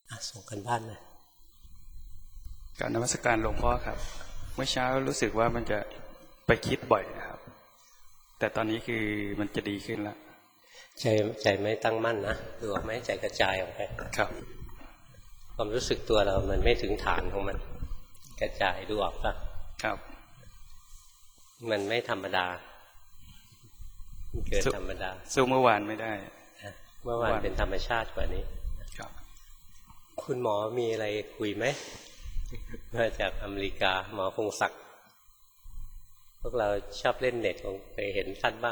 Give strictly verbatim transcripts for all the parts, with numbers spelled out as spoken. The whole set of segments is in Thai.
ส่งกันบ้านนะการนมัสการหลวงพ่อครับเมื่อเช้ารู้สึกว่ามันจะไปคิดบ่อยนะครับแต่ตอนนี้คือมันจะดีขึ้นแล้วใจใจไม่ตั้งมั่นนะดูออกไหมใจกระจายออกไปครับความรู้สึกตัวเรามันไม่ถึงฐานของมันกระจายดูออกปะครับมันไม่ธรรมดาเกิดธรรมดาสู้เมื่อวานไม่ได้เมื่อวานเป็นธรรมชาติกว่านี้ครับคุณหมอมีอะไรคุยไหมมาจากอเมริกาหมอพงศักดิ์พวกเราชอบเล่นเน็ตคงเคยเห็นท่านบ้าง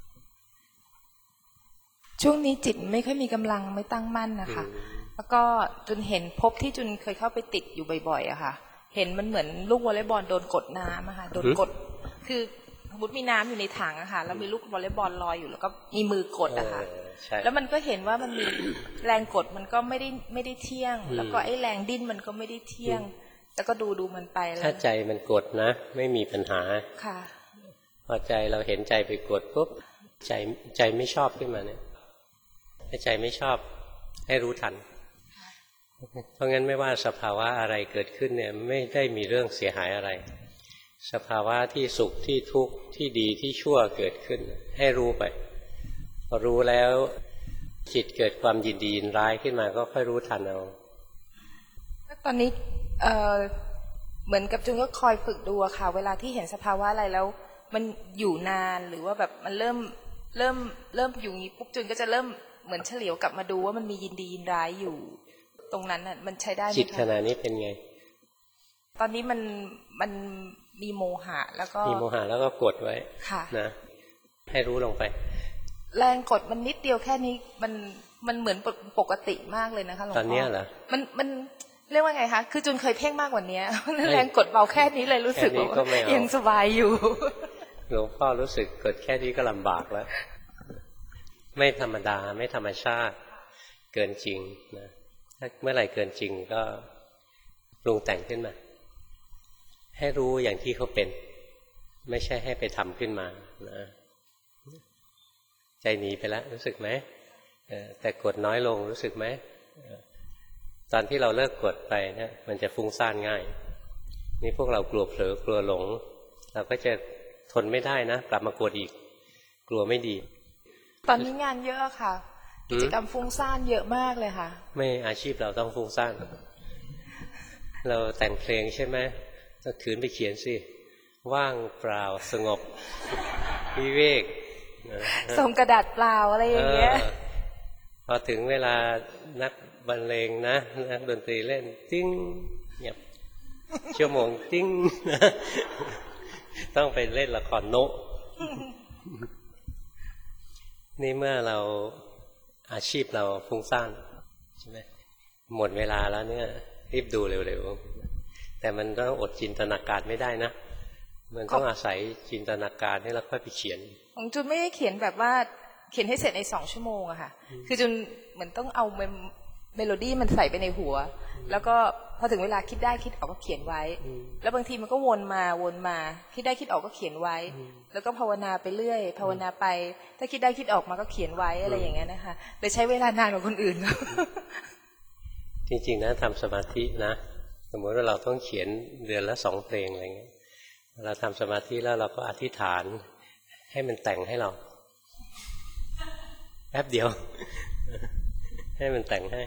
ช่วงนี้จิตไม่ค่อยมีกำลังไม่ตั้งมั่นนะคะแล้วก็จนเห็นพบที่จุนเคยเข้าไปติดอยู่บ่อยๆอะค่ะเห็นมันเหมือนลูกวอลเลย์บอลโดนกดน้ำอะค่ะโดนกดคือสมมติมีน้ำอยู่ในถังอะค่ะแล้วมีลูกวอลเลย์บอลลอยอยู่แล้วก็มีมือกดอะค่ะแล้วมันก็เห็นว่ามันมีแรงกดมันก็ไม่ได้ไม่ได้เที่ยงแล้วก็ไอ้แรงดิ้นมันก็ไม่ได้เที่ยงแล้วก็ดูดูมันไปแล้วถ้าใจมันกดนะไม่มีปัญหาค่ะพอใจเราเห็นใจไปกดปุ๊บใจใจไม่ชอบขึ้นมาเนี่ยถ้าใจไม่ชอบให้รู้ทันเพราะงั้นไม่ว่าสภาวะอะไรเกิดขึ้นเนี่ยไม่ได้มีเรื่องเสียหายอะไรสภาวะที่สุขที่ทุกข์ที่ดีที่ชั่วเกิดขึ้นให้รู้ไปพอรู้แล้วจิตเกิดความยินดียินร้ายขึ้นมาก็ค่อยรู้ทันเอาตอนนี้เอ่อเหมือนกับจุนก็คอยฝึกดูอะค่ะเวลาที่เห็นสภาวะอะไรแล้วมันอยู่นานหรือว่าแบบมันเริ่มเริ่มเริ่มอยู่งี้ปุ๊บจุนก็จะเริ่มเหมือนเฉลียวกลับมาดูว่ามันมียินดียินร้ายอยู่ตรงนั้นน่ะมันใช้ได้ไหมคะจิตขณะนี้เป็นไงตอนนี้มันมันมีโมหะแล้วก็มีโมหะแล้วก็กดไว้นะให้รู้ลงไปแรงกดมันนิดเดียวแค่นี้มันมันเหมือนปกติมากเลยนะคะหลวงพ่อตอนนี้เหรอมันมันเรียกว่าไงคะคือจุนเคยเพ่งมากกว่านี้แรงกดเบาแค่นี้เลยรู้สึกว่ายังสบายอยู่หลวงพ่อรู้สึกกดแค่นี้ก็ลำบากแล้วไม่ธรรมดาไม่ธรรมชาติเกินจริงนะถ้าเมื่อไหร่เกินจริงก็ปรุงแต่งขึ้นมาให้รู้อย่างที่เขาเป็นไม่ใช่ให้ไปทำขึ้นมานะใจหนีไปแล้วรู้สึกไหมแต่กดน้อยลงรู้สึกไหมตอนที่เราเลิกกดไปเนี่ยมันจะฟุ้งซ่านง่ายนี่พวกเรากลัวเผลอกลัวหลงเราก็จะทนไม่ได้นะกลับมากดอีกกลัวไม่ดีตอนนี้งานเยอะค่ะกิจกรรมฟุ้งซ่านเยอะมากเลยค่ะไม่อาชีพเราต้องฟุ้งซ่านเราแต่งเพลงใช่ไหมก็ขืนไปเขียนสิว่างเปล่าสงบวิเวกส่งกระดาษเปล่าอะไรอย่างเงี้ยพอถึงเวลานักบรรเลงนะนักดนตรีเล่นติ้งเงียบชั่วโมงติ้งต้องไปเล่นละครโนะนี่เมื่อเราอาชีพเราฟุ้งซ่านใช่ไหมหมดเวลาแล้วเนี่ยรีบดูเร็วๆแต่มันต้องอดจินตนาการไม่ได้นะมันต้องอาศัยจินตนาการให้เราค่อยไปเขียนของจุนไม่ได้เขียนแบบว่าเขียนให้เสร็จในสองชั่วโมงอะค่ะคือจุนเหมือนต้องเอาเมโลดี้มันใส่ไปในหัวแล้วก็พอถึงเวลาคิดได้คิดออกก็เขียนไว้แล้วบางทีมันก็วนมาวนมาคิดได้คิดออกก็เขียนไว้แล้วก็ภาวนาไปเรื่อยภาวนาไปถ้าคิดได้คิดออกมาก็เขียนไว้อะไรอย่างเงี้ยนะคะเลยใช้เวลานานกว่าคนอื่นจริงๆนะทำสมาธินะสมมติว่าเราต้องเขียนเดือนละสองเพลงอะไรเงี้ยเราทำสมาธิแล้วเราก็อธิษฐานให้มันแต่งให้เราแป๊บเดียวให้มันแต่งให้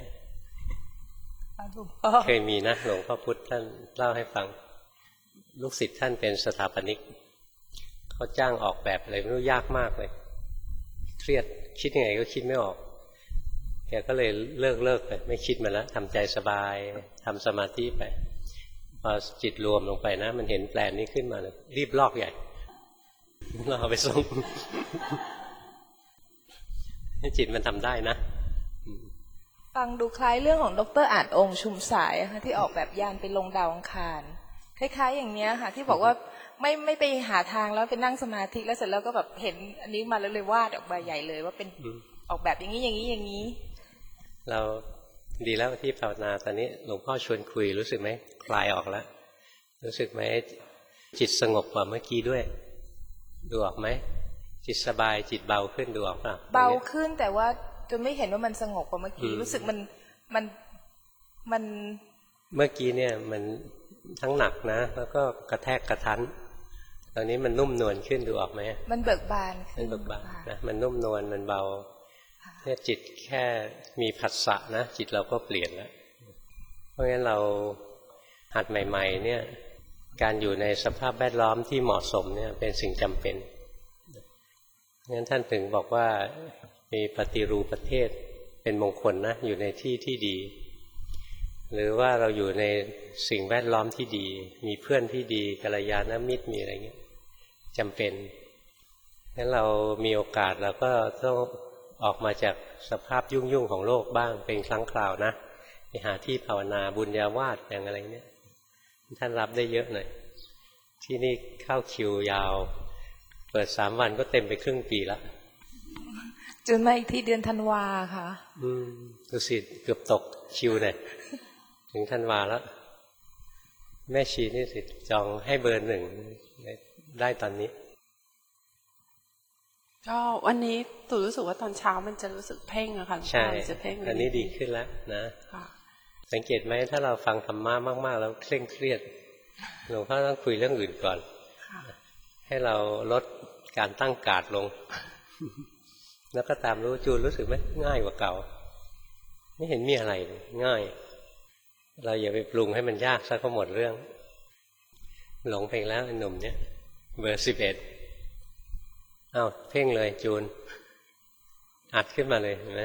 เคยมีนะหลวงพ่อพุธท่านเล่าให้ฟังลูกศิษย์ท่านเป็นสถาปนิกเขาจ้างออกแบบอะไรไม่รู้ยากมากเลยเครียดคิดยังไงก็คิดไม่ออกแกก็เลยเลิกเลิกไปไม่คิดมันแล้วทำใจสบายทำสมาธิไปพอจิตรวมลงไปนะมันเห็นแปลนนี้ขึ้นมาเลยรีบลอกใหญ่เราเอาไปส่งให้จิตมันทำได้นะฟังดูคล้ายเรื่องของดร.อาจองค์ชุมสายค่ะที่ออกแบบยานไปลงดาวอังคารคล้ายๆอย่างเนี้ยค่ะที่บอกว่าไม่ไม่ไปหาทางแล้วไปนั่งสมาธิแล้วเสร็จแล้วก็แบบเห็นอันนี้มาแล้วเลยวาดออกมาใหญ่เลยว่าเป็นออกแบบอย่างนี้อย่างนี้อย่างนี้เราดีแล้วที่ภาวนาตอนนี้หลวงพ่อชวนคุยรู้สึกไหมคลายออกแล้วรู้สึกไหมจิตสงบกว่าเมื่อกี้ด้วยดูออกไหมจิตสบายจิตเบาขึ้นดูออกป่ะเบาขึ้นแต่ว่าจนไม่เห็นว่ามันสงบกว่าเมื่อกี้รู้สึกมันมันมันเมื่อกี้เนี่ยมันทั้งหนักนะแล้วก็กระแทกกระทันตอนนี้มันนุ่มนวลขึ้นดูออกไหมมันเบิกบานมันเบิกบานนะมันนุ่มนวลมันเบาเนี่ยจิตแค่มีผัสสะนะจิตเราก็เปลี่ยนแล้วเพราะงั้นเราหัดใหม่ๆเนี่ยการอยู่ในสภาพแวดล้อมที่เหมาะสมเนี่ยเป็นสิ่งจำเป็นงั้นท่านถึงบอกว่ามีปฏิรูปประเทศเป็นมงคลนะอยู่ในที่ที่ดีหรือว่าเราอยู่ในสิ่งแวดล้อมที่ดีมีเพื่อนที่ดีกัลยาณมิตรมีอะไรเงี้ยจำเป็นงั้นเรามีโอกาสเราก็ต้องออกมาจากสภาพยุ่งๆของโลกบ้างเป็นครั้งคราวนะไปหาที่ภาวนาบุญญาวาสอย่างอะไรเนี่ยท่านรับได้เยอะหน่อยที่นี่เข้าคิวยาวเปิดสามวันก็เต็มไปครึ่งปีแล้วจนมาอีกที่เดือนธันวาค่ะอืมดูสิเกือบตกคิวเนี่ยถึงธันวาแล้วแม่ชีนี่สิจองให้เบอร์หนึ่งได้ตอนนี้ก็วันนี้ตู่รู้สึกว่าตอนเช้ามันจะรู้สึกเพ่งอะค่ะใช่จะเพ่งอันนี้ดีขึ้นแล้วนะสังเกตไหมถ้าเราฟังธรรมะมากๆแล้วเคร่งเครียดหลวงพ่อต้องคุยเรื่องอื่นก่อนให้เราลดการตั้งการ์ดลงแล้วก็ตามรู้จูนรู้สึกไหมง่ายกว่าเก่าไม่เห็นมีอะไรง่ายเราอย่าไปปรุงให้มันยากซะก็หมดเรื่องหลงไปแล้วไอ้หนุ่มเนี่ยเบอร์สิบเอ็ดอ้าวเพ่งเลยจูนอัดขึ้นมาเลยเห็นไหม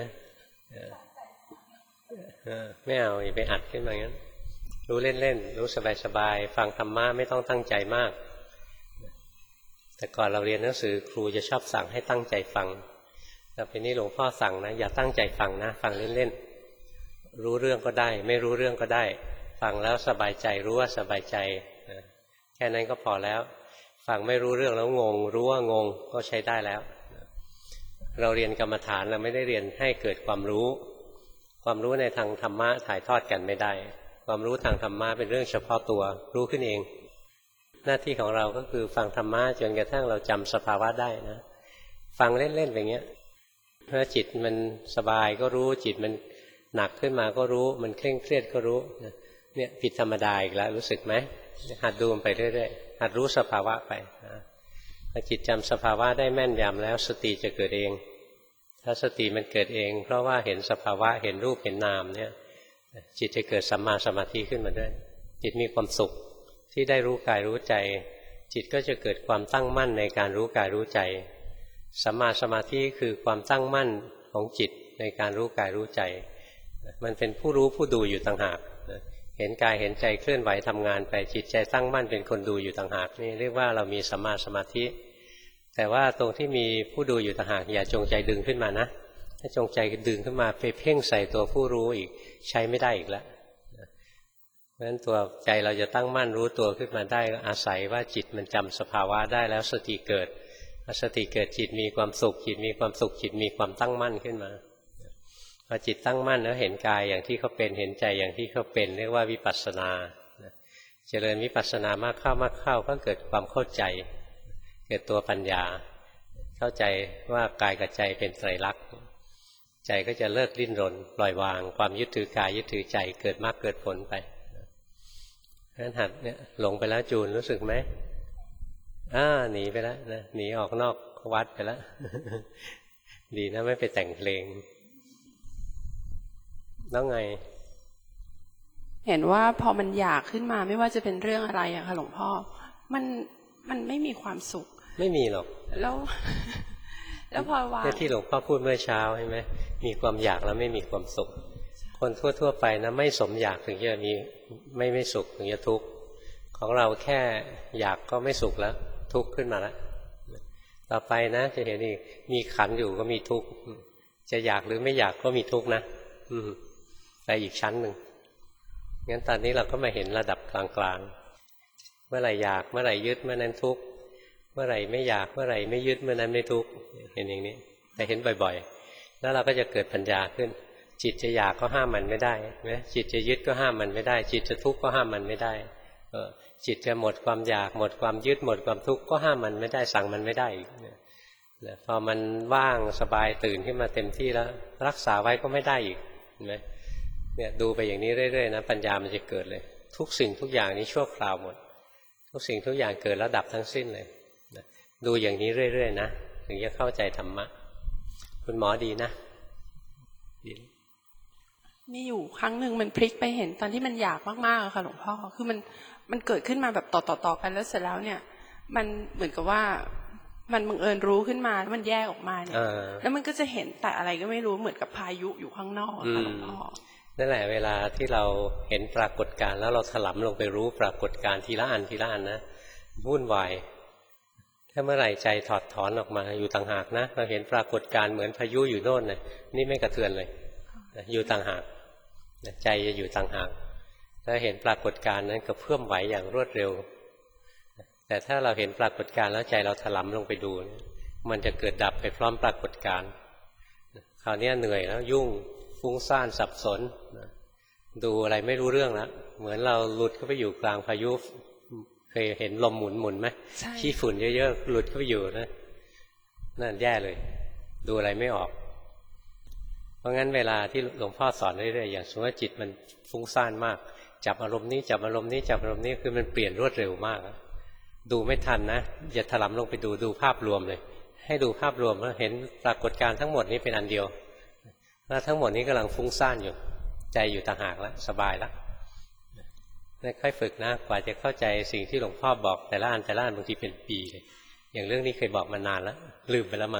ไม่เอาอย่าไปอัดขึ้นมางั้นรู้เล่นๆรู้สบายๆฟังธรรมะไม่ต้องตั้งใจมากแต่ก่อนเราเรียนหนังสือครูจะชอบสั่งให้ตั้งใจฟังแต่ปีนี้หลวงพ่อสั่งนะอย่าตั้งใจฟังนะฟังเล่นๆรู้เรื่องก็ได้ไม่รู้เรื่องก็ได้ฟังแล้วสบายใจรู้ว่าสบายใจแค่นั้นก็พอแล้วฟังไม่รู้เรื่องแล้วงงรู้ว่างงก็ใช้ได้แล้วเราเรียนกรรมฐานเราไม่ได้เรียนให้เกิดความรู้ความรู้ในทางธรรมะถ่ายทอดกันไม่ได้ความรู้ทางธรรมะเป็นเรื่องเฉพาะตัวรู้ขึ้นเองหน้าที่ของเราก็คือฟังธรรมะจนกระทั่งเราจำสภาวะได้นะฟังเล่นๆแบบนี้เพราะจิตมันสบายก็รู้จิตมันหนักขึ้นมาก็รู้มันเคร่งเครียดก็รู้เนี่ยผิดธรรมดาอีกแล้วรู้สึกไหมหัดดูมันไปเรื่อยๆหัดรู้สภาวะไปนะพอจิตจำสภาวะได้แม่นยำแล้วสติจะเกิดเองถ้าสติมันเกิดเองเพราะว่าเห็นสภาวะเห็นรูปเห็นนามเนี่ยจิตจะเกิดสัมมาสมาธิขึ้นมาด้วยจิตมีความสุขที่ได้รู้กายรู้ใจจิตก็จะเกิดความตั้งมั่นในการรู้กายรู้ใจสัมมาสมาธิคือความตั้งมั่นของจิตในการรู้กายรู้ใจมันเป็นผู้รู้ผู้ดูอยู่ต่างหากเห็นกายเห็นใจเคลื่อนไหวทำงานไปจิตใจตั้งมั่นเป็นคนดูอยู่ต่างหากนี่เรียกว่าเรามีสัมมาสมาธิแต่ว่าตรงที่มีผู้ดูอยู่ต่างหากอย่าจงใจดึงขึ้นมานะถ้าจงใจดึงขึ้นมาไปเพ่งใส่ตัวผู้รู้อีกใช้ไม่ได้อีกแล้วเพราะฉะนั้นตัวใจเราจะตั้งมั่นรู้ตัวขึ้นมาได้อาศัยว่าจิตมันจำสภาวะได้แล้วสติเกิดสติเกิดจิตมีความสุขจิตมีความสุขจิตมีความตั้งมั่นขึ้นมาพอจิตตั้งมั่นแล้วเห็นกายอย่างที่เขาเป็นเห็นใจอย่างที่เขาเป็นเรียกว่าวิปัสสนาเจริญวิปัสสนามากเข้ามากเข้าก็เกิดความเข้าใจเกิดตัวปัญญาเข้าใจว่ากายกับใจเป็นไตรลักษณ์ใจก็จะเลิกดิ้นรนปล่อยวางความยึดถือกายยึดถือใจเกิดมากเกิดผลไปนั้นหัดเนี่ยหลงไปแล้วจูนรู้สึกไหมอ่าหนีไปแล้วนะหนีออกนอกวัดไปแล้วดีนะไม่ไปแต่งเพลงแล้วไงเห็นว่าพอมันอยากขึ้นมาไม่ว่าจะเป็นเรื่องอะไรอะค่ะหลวงพ่อมันมันไม่มีความสุขไม่มีหรอกแล้วแล้วพอว่าที่หลวงพ่อพูดเมื่อเช้าใช่ไหมมีความอยากแล้วไม่มีความสุขคนทั่วๆไปนะไม่สมอยากถึงจะมีไม่ไม่สุขถึงจะทุกข์ของเราแค่อยากก็ไม่สุขแล้วทุกข์ขึ้นมาแล้วต่อไปนะจะเห็นอีกมีขันอยู่ก็มีทุกข์จะอยากหรือไม่อยากก็มีทุกข์นะอืมไปอีกชั้นหนึ่งงั้นตอนนี้เราก็มาเห็นระดับกลางๆเมื่อไหร่อยากเมื่อไหร่ยึดเมื่อนั้นทุกข์เมื่อไหร่ไม่อยากเมื่อไหร่ไม่ยึดเมื่อนั้นไม่ทุกข์เห็นอย่างนี้แต่เห็นบ่อยๆแล้วเราก็จะเกิดปัญญาขึ้นจิตจะอยากก็ห้ามมันไม่ได้นะจิตจะยึดก็ห้ามมันไม่ได้จิตจะทุกข์ก็ห้ามมันไม่ได้เออจิตจะหมดความอยากหมดความยึดหมดความทุกข์ก็ห้ามมันไม่ได้สั่งมันไม่ได้อีกนะพอมันว่างสบายตื่นขึ้นมาเต็มที่แล้วรักษาไว้ก็ไม่ได้อีกเห็นไหมเนี่ยดูไปอย่างนี้เรื่อยๆนะปัญญามันจะเกิดเลยทุกสิ่งทุกอย่างนี้ชั่วคราวหมดทุกสิ่งทุกอย่างเกิดแล้วดับทั้งสิ้นเลยนะดูอย่างนี้เรื่อยๆนะถึงจะเข้าใจธรรมะคุณหมอดีนะดีมีอยู่ครั้งหนึ่งมันพลิกไปเห็นตอนที่มันอยากมากๆค่ะหลวงพ่อคือมันมันเกิดขึ้นมาแบบต่อๆๆกันแล้วเสร็จแล้วเนี่ยมันเหมือนกับว่ามันบังเอิญรู้ขึ้นมาแล้วมันแยกออกมาเนี่ยแล้วมันก็จะเห็นแต่อะไรก็ไม่รู้เหมือนกับพายุอยู่ข้างนอกค่ะหลวงพ่อนั่นแหละเวลาที่เราเห็นปรากฏการณ์แล้วเราถลำลงไปรู้ปรากฏการณ์ทีละอันทีละอันนะวุ่นวายถ้าเมื่อไหร่ใจถอดถอนออกมาอยู่ต่างหากนะเราเห็นปรากฏการณ์เหมือนพายุอยู่โน่นนะนี่ไม่กระเทือนเลยอยู่ต่างหากใจจะอยู่ต่างหากถ้าเห็นปรากฏการณ์นั้นก็เพิ่มไหวอย่างรวดเร็วแต่ถ้าเราเห็นปรากฏการณ์แล้วใจเราถลำลงไปดูมันจะเกิดดับไปพร้อมปรากฏการณ์คราวนี้เหนื่อยแล้วยุ่งฟุ้งซ่านสับสนดูอะไรไม่รู้เรื่องแล้วเหมือนเราหลุดเข้าไปอยู่กลางพายุเคยเห็นลมหมุนหมุนไหมขี้ฝุ่นเยอะๆหลุดเข้าไปอยู่นะนั่นแย่เลยดูอะไรไม่ออกเพราะงั้นเวลาที่หลวงพ่อสอนเรื่อยๆอย่างสมมติว่าจิตมันฟุ้งซ่านมากจับอารมณ์นี้จับอารมณ์นี้จับอารมณ์นี้คือมันเปลี่ยนรวดเร็วมากดูไม่ทันนะอย่าถลำลงไปดูดูภาพรวมเลยให้ดูภาพรวมแล้วเห็นปรากฏการณ์ทั้งหมดนี้เป็นอันเดียวแล้วทั้งหมดนี้กำลังฟุ้งซ่านอยู่ใจอยู่ต่างหากแล้วสบายแล้วค่อยฝึกนะกว่าจะเข้าใจสิ่งที่หลวงพ่อบอกแต่ละอันแต่ละอันบางทีเป็นปีเลยอย่างเรื่องนี้เคยบอกมานานแล้วลืมไปแล้วมั้ง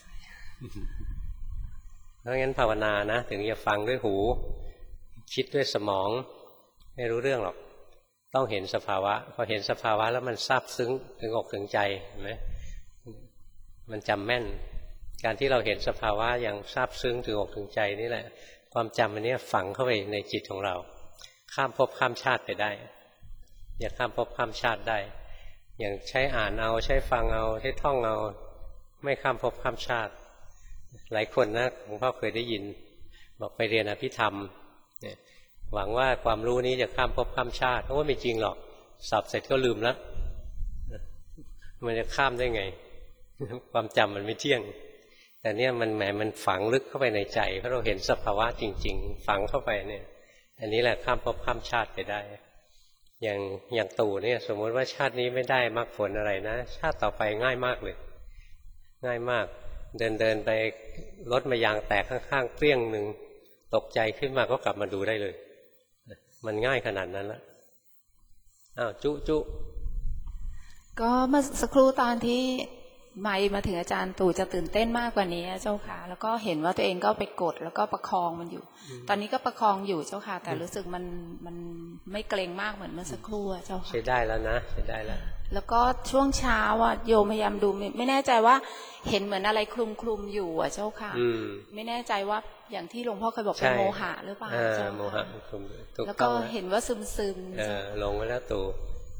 เพราะงั้นภาวนานะถึงจะฟังด้วยหูคิดด้วยสมองไม่รู้เรื่องหรอกต้องเห็นสภาวะพอเห็นสภาวะแล้วมันซาบซึ้งถึงอกถึงใจเห็นไหมมันจำแม่นการที่เราเห็นสภาวะอย่างซาบซึ้งถึงอกถึงใจนี่แหละความจำอันนี้ฝังเข้าไปในจิตของเราข้ามภพข้ามชาติไปได้อย่าข้ามภพข้ามชาติได้อย่างใช้อ่านเอาใช้ฟังเอาใช้ท่องเอาไม่ข้ามภพข้ามชาติหลายคนนะหลวงพ่อเคยได้ยินบอกไปเรียนอภิธรรมเนี่ยหวังว่าความรู้นี้จะข้ามภพข้ามชาติเพราะว่าไม่จริงหรอกสอบเสร็จก็ลืมแล้วมันจะข้ามได้ไงความจำมันไม่เที่ยงแต่เนี่ยมันแหมมันฝังลึกเข้าไปในใจเพราะเราเห็นสภาวะจริงๆฝังเข้าไปเนี่ยอันนี้แหละข้ามภพข้ามชาติไปได้อย่างอย่างตู่เนี่ยสมมติว่าชาตินี้ไม่ได้มรรคผลอะไรนะชาติต่อไปง่ายมากเลยง่ายมากเดินเดินไปรถมายางแตกข้างๆเปรี้ยงหนึ่งตกใจขึ้นมาก็กลับมาดูได้เลยมันง่ายขนาดนั้นละอ้าวจุจุก็เมื่อสักครู่ตอนที่ไม่มาถึงอาจารย์ตู่จะตื่นเต้นมากกว่านี้เจ้าค่ะแล้วก็เห็นว่าตัวเองก็ไปกดแล้วก็ประคองมันอยู่ตอนนี้ก็ประคองอยู่เจ้าค่ะแต่รู้สึกมันมันไม่เกรงมากเหมือนเมื่อสักครู่เจ้าค่ะใช้ได้แล้วนะใช้ได้แล้วแล้วก็ช่วงเช้าอ่ะโยมพยายามดูไม่แน่ใจว่าเห็นเหมือนอะไรคลุมคลุมอยู่อ่ะเจ้าค่ะไม่แน่ใจว่าอย่างที่หลวงพ่อเคยบอกเป็นโมหะหรือเปล่าเจ้าค่ะโมหะคลุมแล้วก็เห็นว่าซึมซึมเออลงไว้แล้วตู่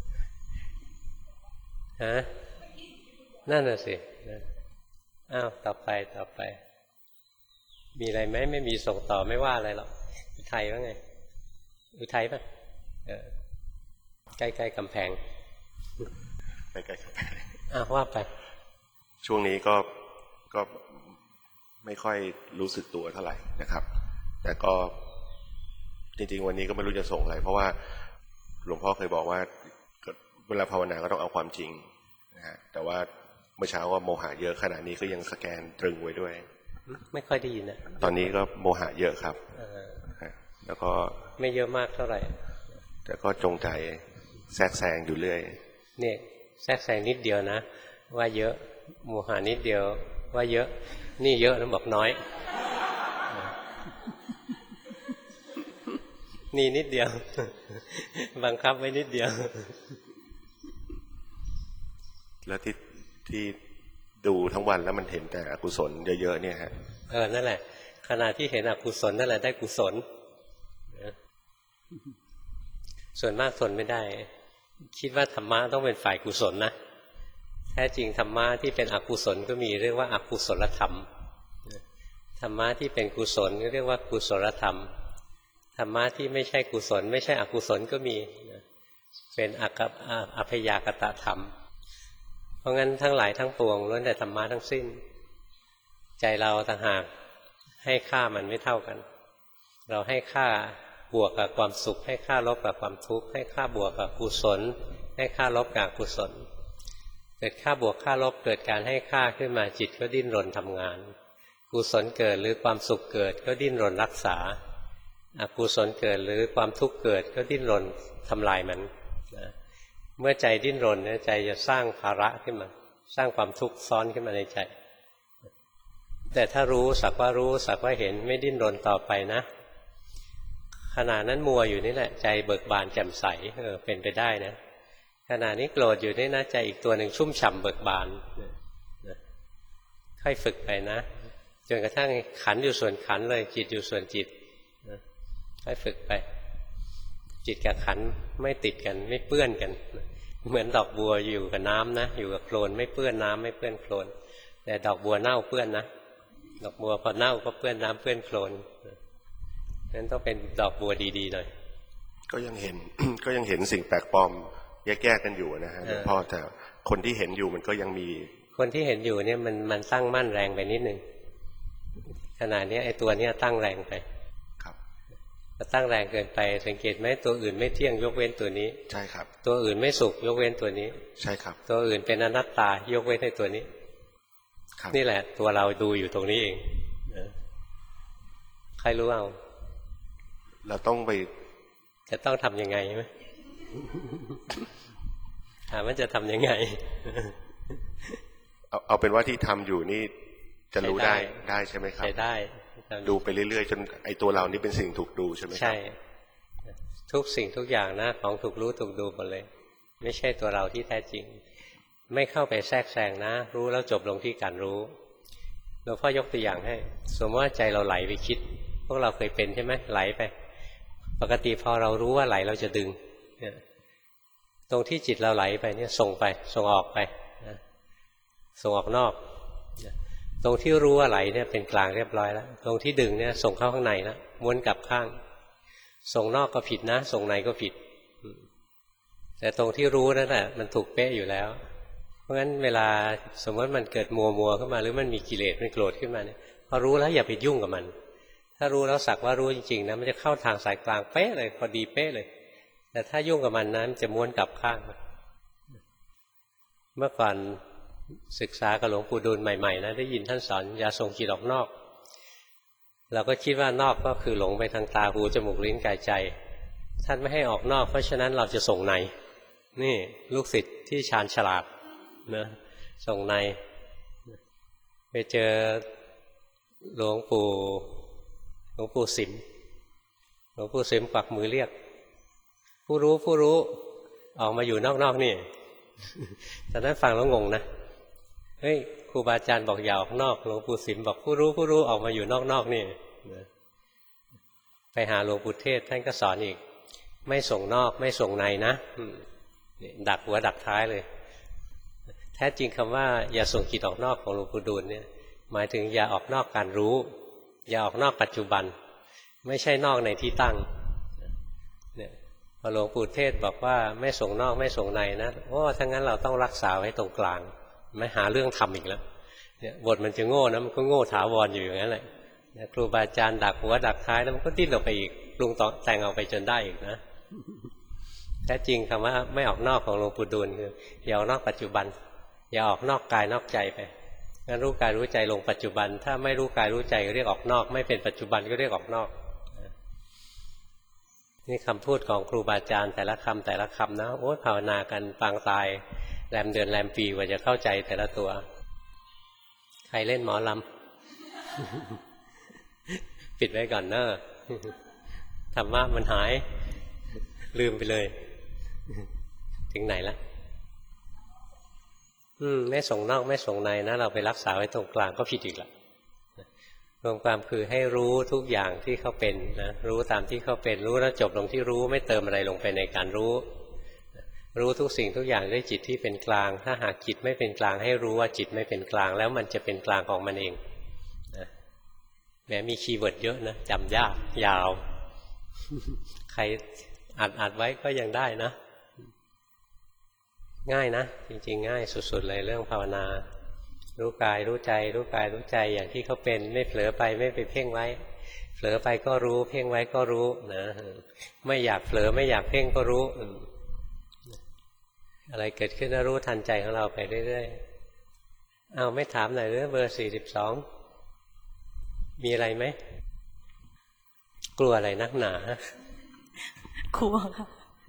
ฮะนั่นน่ะสิอ้าวต่อไปต่อไปมีอะไรไหมไม่มีส่งต่อไม่ว่าอะไรหรอกอุทัยว่าไงอุทัยป่ะเออใกล้ๆกำแพงใกล้ๆกำแพงอ้าวว่าไปช่วงนี้ก็ก็ไม่ค่อยรู้สึกตัวเท่าไหร่นะครับแต่ก็จริงๆวันนี้ก็ไม่รู้จะส่งอะไรเพราะว่าหลวงพ่อเคยบอกว่าเวลาภาวนาก็ต้องเอาความจริงนะฮะแต่ว่าเมื่อเช้าก็โมหะเยอะขณะนี้ก็ยังสแกนตรึงไว้ด้วยไม่ค่อยได้ยินนะตอนนี้ก็โมหะเยอะครับแล้วก็ไม่เยอะมากเท่าไหร่แต่ก็จงใจแทรกแซงอยู่เรื่อยเนี่ยแทรกแซงนิดเดียวนะว่าเยอะโมหะนิดเดียวว่าเยอะนี่เยอะนะบอกน้อยนี่นิดเดียวบังคับไว้นิดเดียวแล้วที่ที่ดูทั้งวันแล้วมันเห็นแต่อกุศลเยอะๆเนี่ยฮะเออนั่นแหละขณะที่เห็นอกุศลนั่นแหละได้กุศลส่วนมากทนไม่ได้คิดว่าธรรมะต้องเป็นฝ่ายกุศลนะแท้จริงธรรมะที่เป็นอกุศลก็มีเรียกว่าอกุศลธรรมธรรมะที่เป็นกุศลก็เรียกว่ากุศลธรรมธรรมะที่ไม่ใช่กุศลไม่ใช่อกุศลก็มีเป็นอัพยากตธรรมเพราะงั้นทั้งหลายทั้งปวงล้วนแต่ธรรมะทั้งสิ้นใจเราต่างหากให้ค่ามันไม่เท่ากันเราให้ค่าบวกกับความสุขให้ค่าลบกับความทุกข์ให้ค่าบวกกับกุศลให้ค่าลบกับกุศลเกิดค่าบวกค่าลบเกิดการให้ค่าขึ้นมาจิตก็ดิ้นรนทำงานกุศลเกิดหรือความสุขเกิดก็ดิ้นรนรักษาอกุศลเกิดหรือความทุกข์เกิดก็ดิ้นรนทำลายมันนะเมื่อใจดิ้นรนใจจะสร้างภาระขึ้นมาสร้างความทุกข์ซ้อนขึ้นมาในใจแต่ถ้ารู้สักว่ารู้สักว่าเห็นไม่ดิ้นรนต่อไปนะขณะนั้นมัวอยู่นี่แหละใจเบิกบานแจ่มใสเออเป็นไปได้นะขณะนี้โกรธอยู่นี่นะใจอีกตัวหนึ่งชุ่มฉ่ำเบิกบานค่อยฝึกไปนะจนกระทั่งขันอยู่ส่วนขันเลยจิตอยู่ส่วนจิตค่อยฝึกไปจิตกับขันไม่ติดกันไม่เปื้อนกันเหมือนดอกบัวอยู่กับน้ำนะอยู่กับโคลนไม่เปื้อนน้ำไม่เปื้อนโคลนแต่ดอกบัวเน่าเปื้อนนะดอกบัวพอเน่าก็เปื้อนน้ำเปื้อนโคลนนั้นต้องเป็นดอกบัวดีๆหน่อยก็ยังเห็น ก็ยังเห็นสิ่งแปลกปลอมแยกๆกันอยู่นะฮะหลวงพ่อแต่คนที่เห็นอยู่มันก็ยังมีคนที่เห็นอยู่เนี่ยมันมันตั้งมั่นแรงไปนิดนึงขณะนี้ไอ้ตัวเนี้ยตั้งแรงไปครับถ้าตั้งแรงเกินไปสังเกตไหมตัวอื่นไม่เที่ยงยกเว้นตัวนี้ใช่ครับตัวอื่นไม่สุขยกเว้นตัวนี้ใช่ครับตัวอื่นเป็นอนัตตายกเว้นในตัวนี้นี่แหละตัวเราดูอยู่ตรงนี้เองใครรู้เอาเราต้องไปจะต้องทำยังไงไหมถามว่าจะทำยังไงเอาเอาเป็นว่าที่ทำอยู่นี่จะรู้ได้ได้ใช่ไหมครับใช่ได้ดูไปเรื่อยๆจนไอตัวเรานี่เป็นสิ่งถูกดูใช่ไหมครับใช่ทุกสิ่งทุกอย่างนะของถูกรู้ถูกดูหมดเลยไม่ใช่ตัวเราที่แท้จริงไม่เข้าไปแทรกแซงนะรู้แล้วจบลงที่การรู้หลวงพ่อยกตัวอย่างให้สมมติว่าใจเราไหลไปคิดพวกเราเคยเป็นใช่ไหมไหลไปปกติพอเรารู้ว่าไหลเราจะดึงตรงที่จิตเราไหลไปเนี่ยส่งไปส่งออกไปส่งออกนอกตรงที่รู้ว่าไหลเนี่ยเป็นกลางเรียบร้อยแล้วตรงที่ดึงเนี่ยส่งเข้าข้างในแล้วม้วนกลับข้างส่งนอกก็ผิดนะส่งในก็ผิดแต่ตรงที่รู้นั่นแหละมันถูกเป๊ะอยู่แล้วเพราะงั้นเวลาสมมติมันเกิดมัวมัวขึ้นมาหรือมันมีกิเลสมันโกรธขึ้นมาเนี่ยพอรู้แล้วอย่าไปยุ่งกับมันถ้ารู้แล้วสักว่ารู้จริงๆนะมันจะเข้าทางสายกลางเป๊ะเลยพอดีเป๊ะเลยแต่ถ้ายุ่งกับมันนะมันจะม้วนกลับข้างเมื่อก่อนศึกษากับหลวงปู่ดูลใหม่ๆนะได้ยินท่านสอนอย่าส่งจิตออกนอกเราก็คิดว่านอกก็คือหลงไปทางตาหูจมูกลิ้นกายใจท่านไม่ให้ออกนอกเพราะฉะนั้นเราจะส่งในนี่ลูกศิษย์ที่ชาญฉลาดนะส่งในไปเจอหลวงปู่หลวงปู่สิมหลวงปู่สิมปักมือเรียกผู้รู้ผู้รู้ออกมาอยู่นอกๆนี่ตอนนั้นฟังแล้วงงนะเฮ้ยครูบาอาจารย์บอกอย่าออกนอกหลวงปู่สิมบอกผู้รู้ผู้รู้ออกมาอยู่นอกๆนี่ไปหาหลวงปู่เทศท่านก็สอนอีกไม่ส่งนอกไม่ส่งในนะดักหัวดักท้ายเลยแท้จริงคำว่าอย่าส่งจิตออกนอกของหลวงปู่ดูลเนี่ยหมายถึงอย่าออกนอกการรู้อย่าออกนอกปัจจุบันไม่ใช่นอกในที่ตั้งเนี่ยพอหลวงปู่เทศบอกว่าไม่ส่งนอกไม่ส่งในนะโอ้ถ้างั้นเราต้องรักษาไว้ตรงกลางไม่หาเรื่องทำอีกแล้วเนี่ยบทมันจะโง่นะมันก็โง่ถาวรอยู่อย่างนั้นแหละครูบาอาจารย์ดักหัวดักท้ายแล้วมันก็ดิ้นออกไปอีกปรุงแต่งออกไปจนได้อีกนะแท้จริงคำว่าไม่ออกนอกของหลวงปู่ดูลคืออย่าออกนอกปัจจุบันอย่าออกนอกกายนอกใจไปงั้นรู้กายรู้ใจลงปัจจุบันถ้าไม่รู้กายรู้ใจก็เรียกออกนอกไม่เป็นปัจจุบันก็เรียกออกนอกนี่คำพูดของครูบาอาจารย์แต่ละคำแต่ละคำนะโอ้ยภาวนากันปางตายแรมเดือนแรมปีกว่าจะเข้าใจแต่ละตัวใครเล่นหมอลำปิดไว้ก่อนเนอะธรรมะมันหายลืมไปเลยถึงไหนละอืมไม่ส่งนอกไม่ส่งในนะเราไปรักษาไว้ตรงกลางก็ผิดอีกละรวมความคือให้รู้ทุกอย่างที่เขาเป็นนะรู้ตามที่เขาเป็นรู้แล้วจบลงที่รู้ไม่เติมอะไรลงไปในการรู้รู้ทุกสิ่งทุกอย่างด้วยจิตที่เป็นกลางถ้าหากจิตไม่เป็นกลางให้รู้ว่าจิตไม่เป็นกลางแล้วมันจะเป็นกลางของมันเองนะแม้มีคีย์เวิร์ดเยอะนะจำยากยาวใครอัดอัดไว้ก็ยังได้นะง่ายนะจริงๆง่ายสุดๆเลยเรื่องภาวนารู้กายรู้ใจรู้กายรู้ใจอย่างที่เขาเป็นไม่เผลอไปไม่ไปเพ่งไว้เผลอไปก็รู้เพ่งไว้ก็รู้นะไม่อยากเผลอไม่อยากเพ่งก็รู้อะไรเกิดขึ้นก็รู้ทันใจของเราไปเรื่อยๆเอาไม่ถามหน่อยหรือเบอร์สี่สิบสองมีอะไรไหมกลัวอะไรนักหนากลัวค่ะ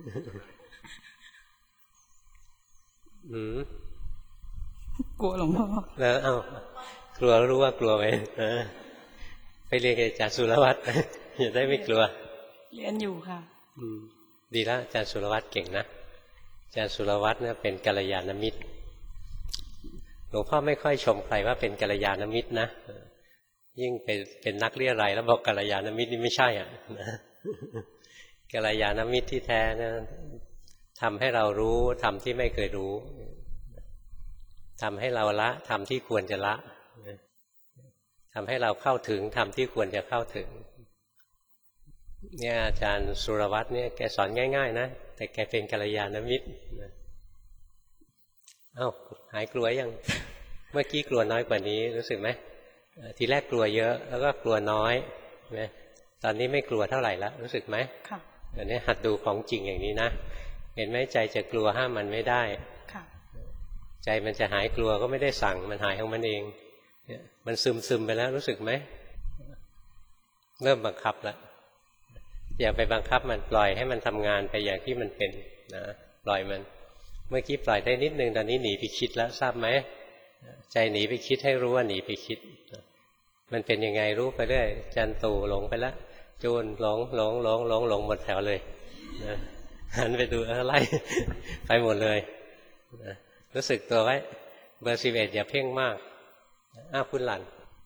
อืมกลัวหลวงพ่อแล้วเอากลัวรู้ว่ากลัวไหมไปเรียนกับอาจารย์สุรวัตรอย่าได้ไม่กลัวเรียนอยู่ค่ะอืมดีแล้วอาจารย์สุรวัตรเก่งนะอาจารย์สุรวัตรเนี่ยเป็นกัลยาณมิตรหลวงพ่อไม่ค่อยชมใครว่าเป็นกัลยาณมิตรนะยิ่งเป็นเป็นนักเรียรัยแล้วบอกกัลยาณมิตรนี่ไม่ใช่อ่ะกัลยาณมิตรที่แท้นะทำให้เรารู้ทำที่ไม่เคยรู้ทำให้เราละทำที่ควรจะละทำให้เราเข้าถึงทำที่ควรจะเข้าถึงเนี่ยอาจารย์สุรวัตรเนี่ยแกสอนง่ายๆนะแต่แกเป็นกัลยาณมิตรเอ้าหายกลัวยังเมื่อกี้กลัวน้อยกว่านี้รู้สึกไหมทีแรกกลัวเยอะแล้วก็กลัวน้อยนะตอนนี้ไม่กลัวเท่าไหร่แล้วรู้สึกไหมค่ะเดี๋ยวนี้หัดดูของจริงอย่างนี้นะเห็นไหมใจจะกลัวห้ามมันไม่ได้ค่ะใจมันจะหายกลัวก็ไม่ได้สั่งมันหายของมันเองมันซึมซึมไปแล้วรู้สึกไหมเริ่มบังคับแล้วอย่าไปบังคับมันปล่อยให้มันทำงานไปอย่างที่มันเป็นนะปล่อยมันเมื่อกี้ปล่อยได้นิดนึงตอนนี้หนีไปคิดแล้วทราบไหมใจหนีไปคิดให้รู้ว่าหนีไปคิดมันเป็นยังไงรู้ไปเรื่อยจันตูหลงไปแล้วจูนหลงหลงหลงหลงหลงหมดแถวเลยนะหันไปดูอะไรไปหมดเลยนะรู้สึกตัวไว้เบอร์สิบเอ็ดอย่าเพ่งมากอ้าวคุณหลัน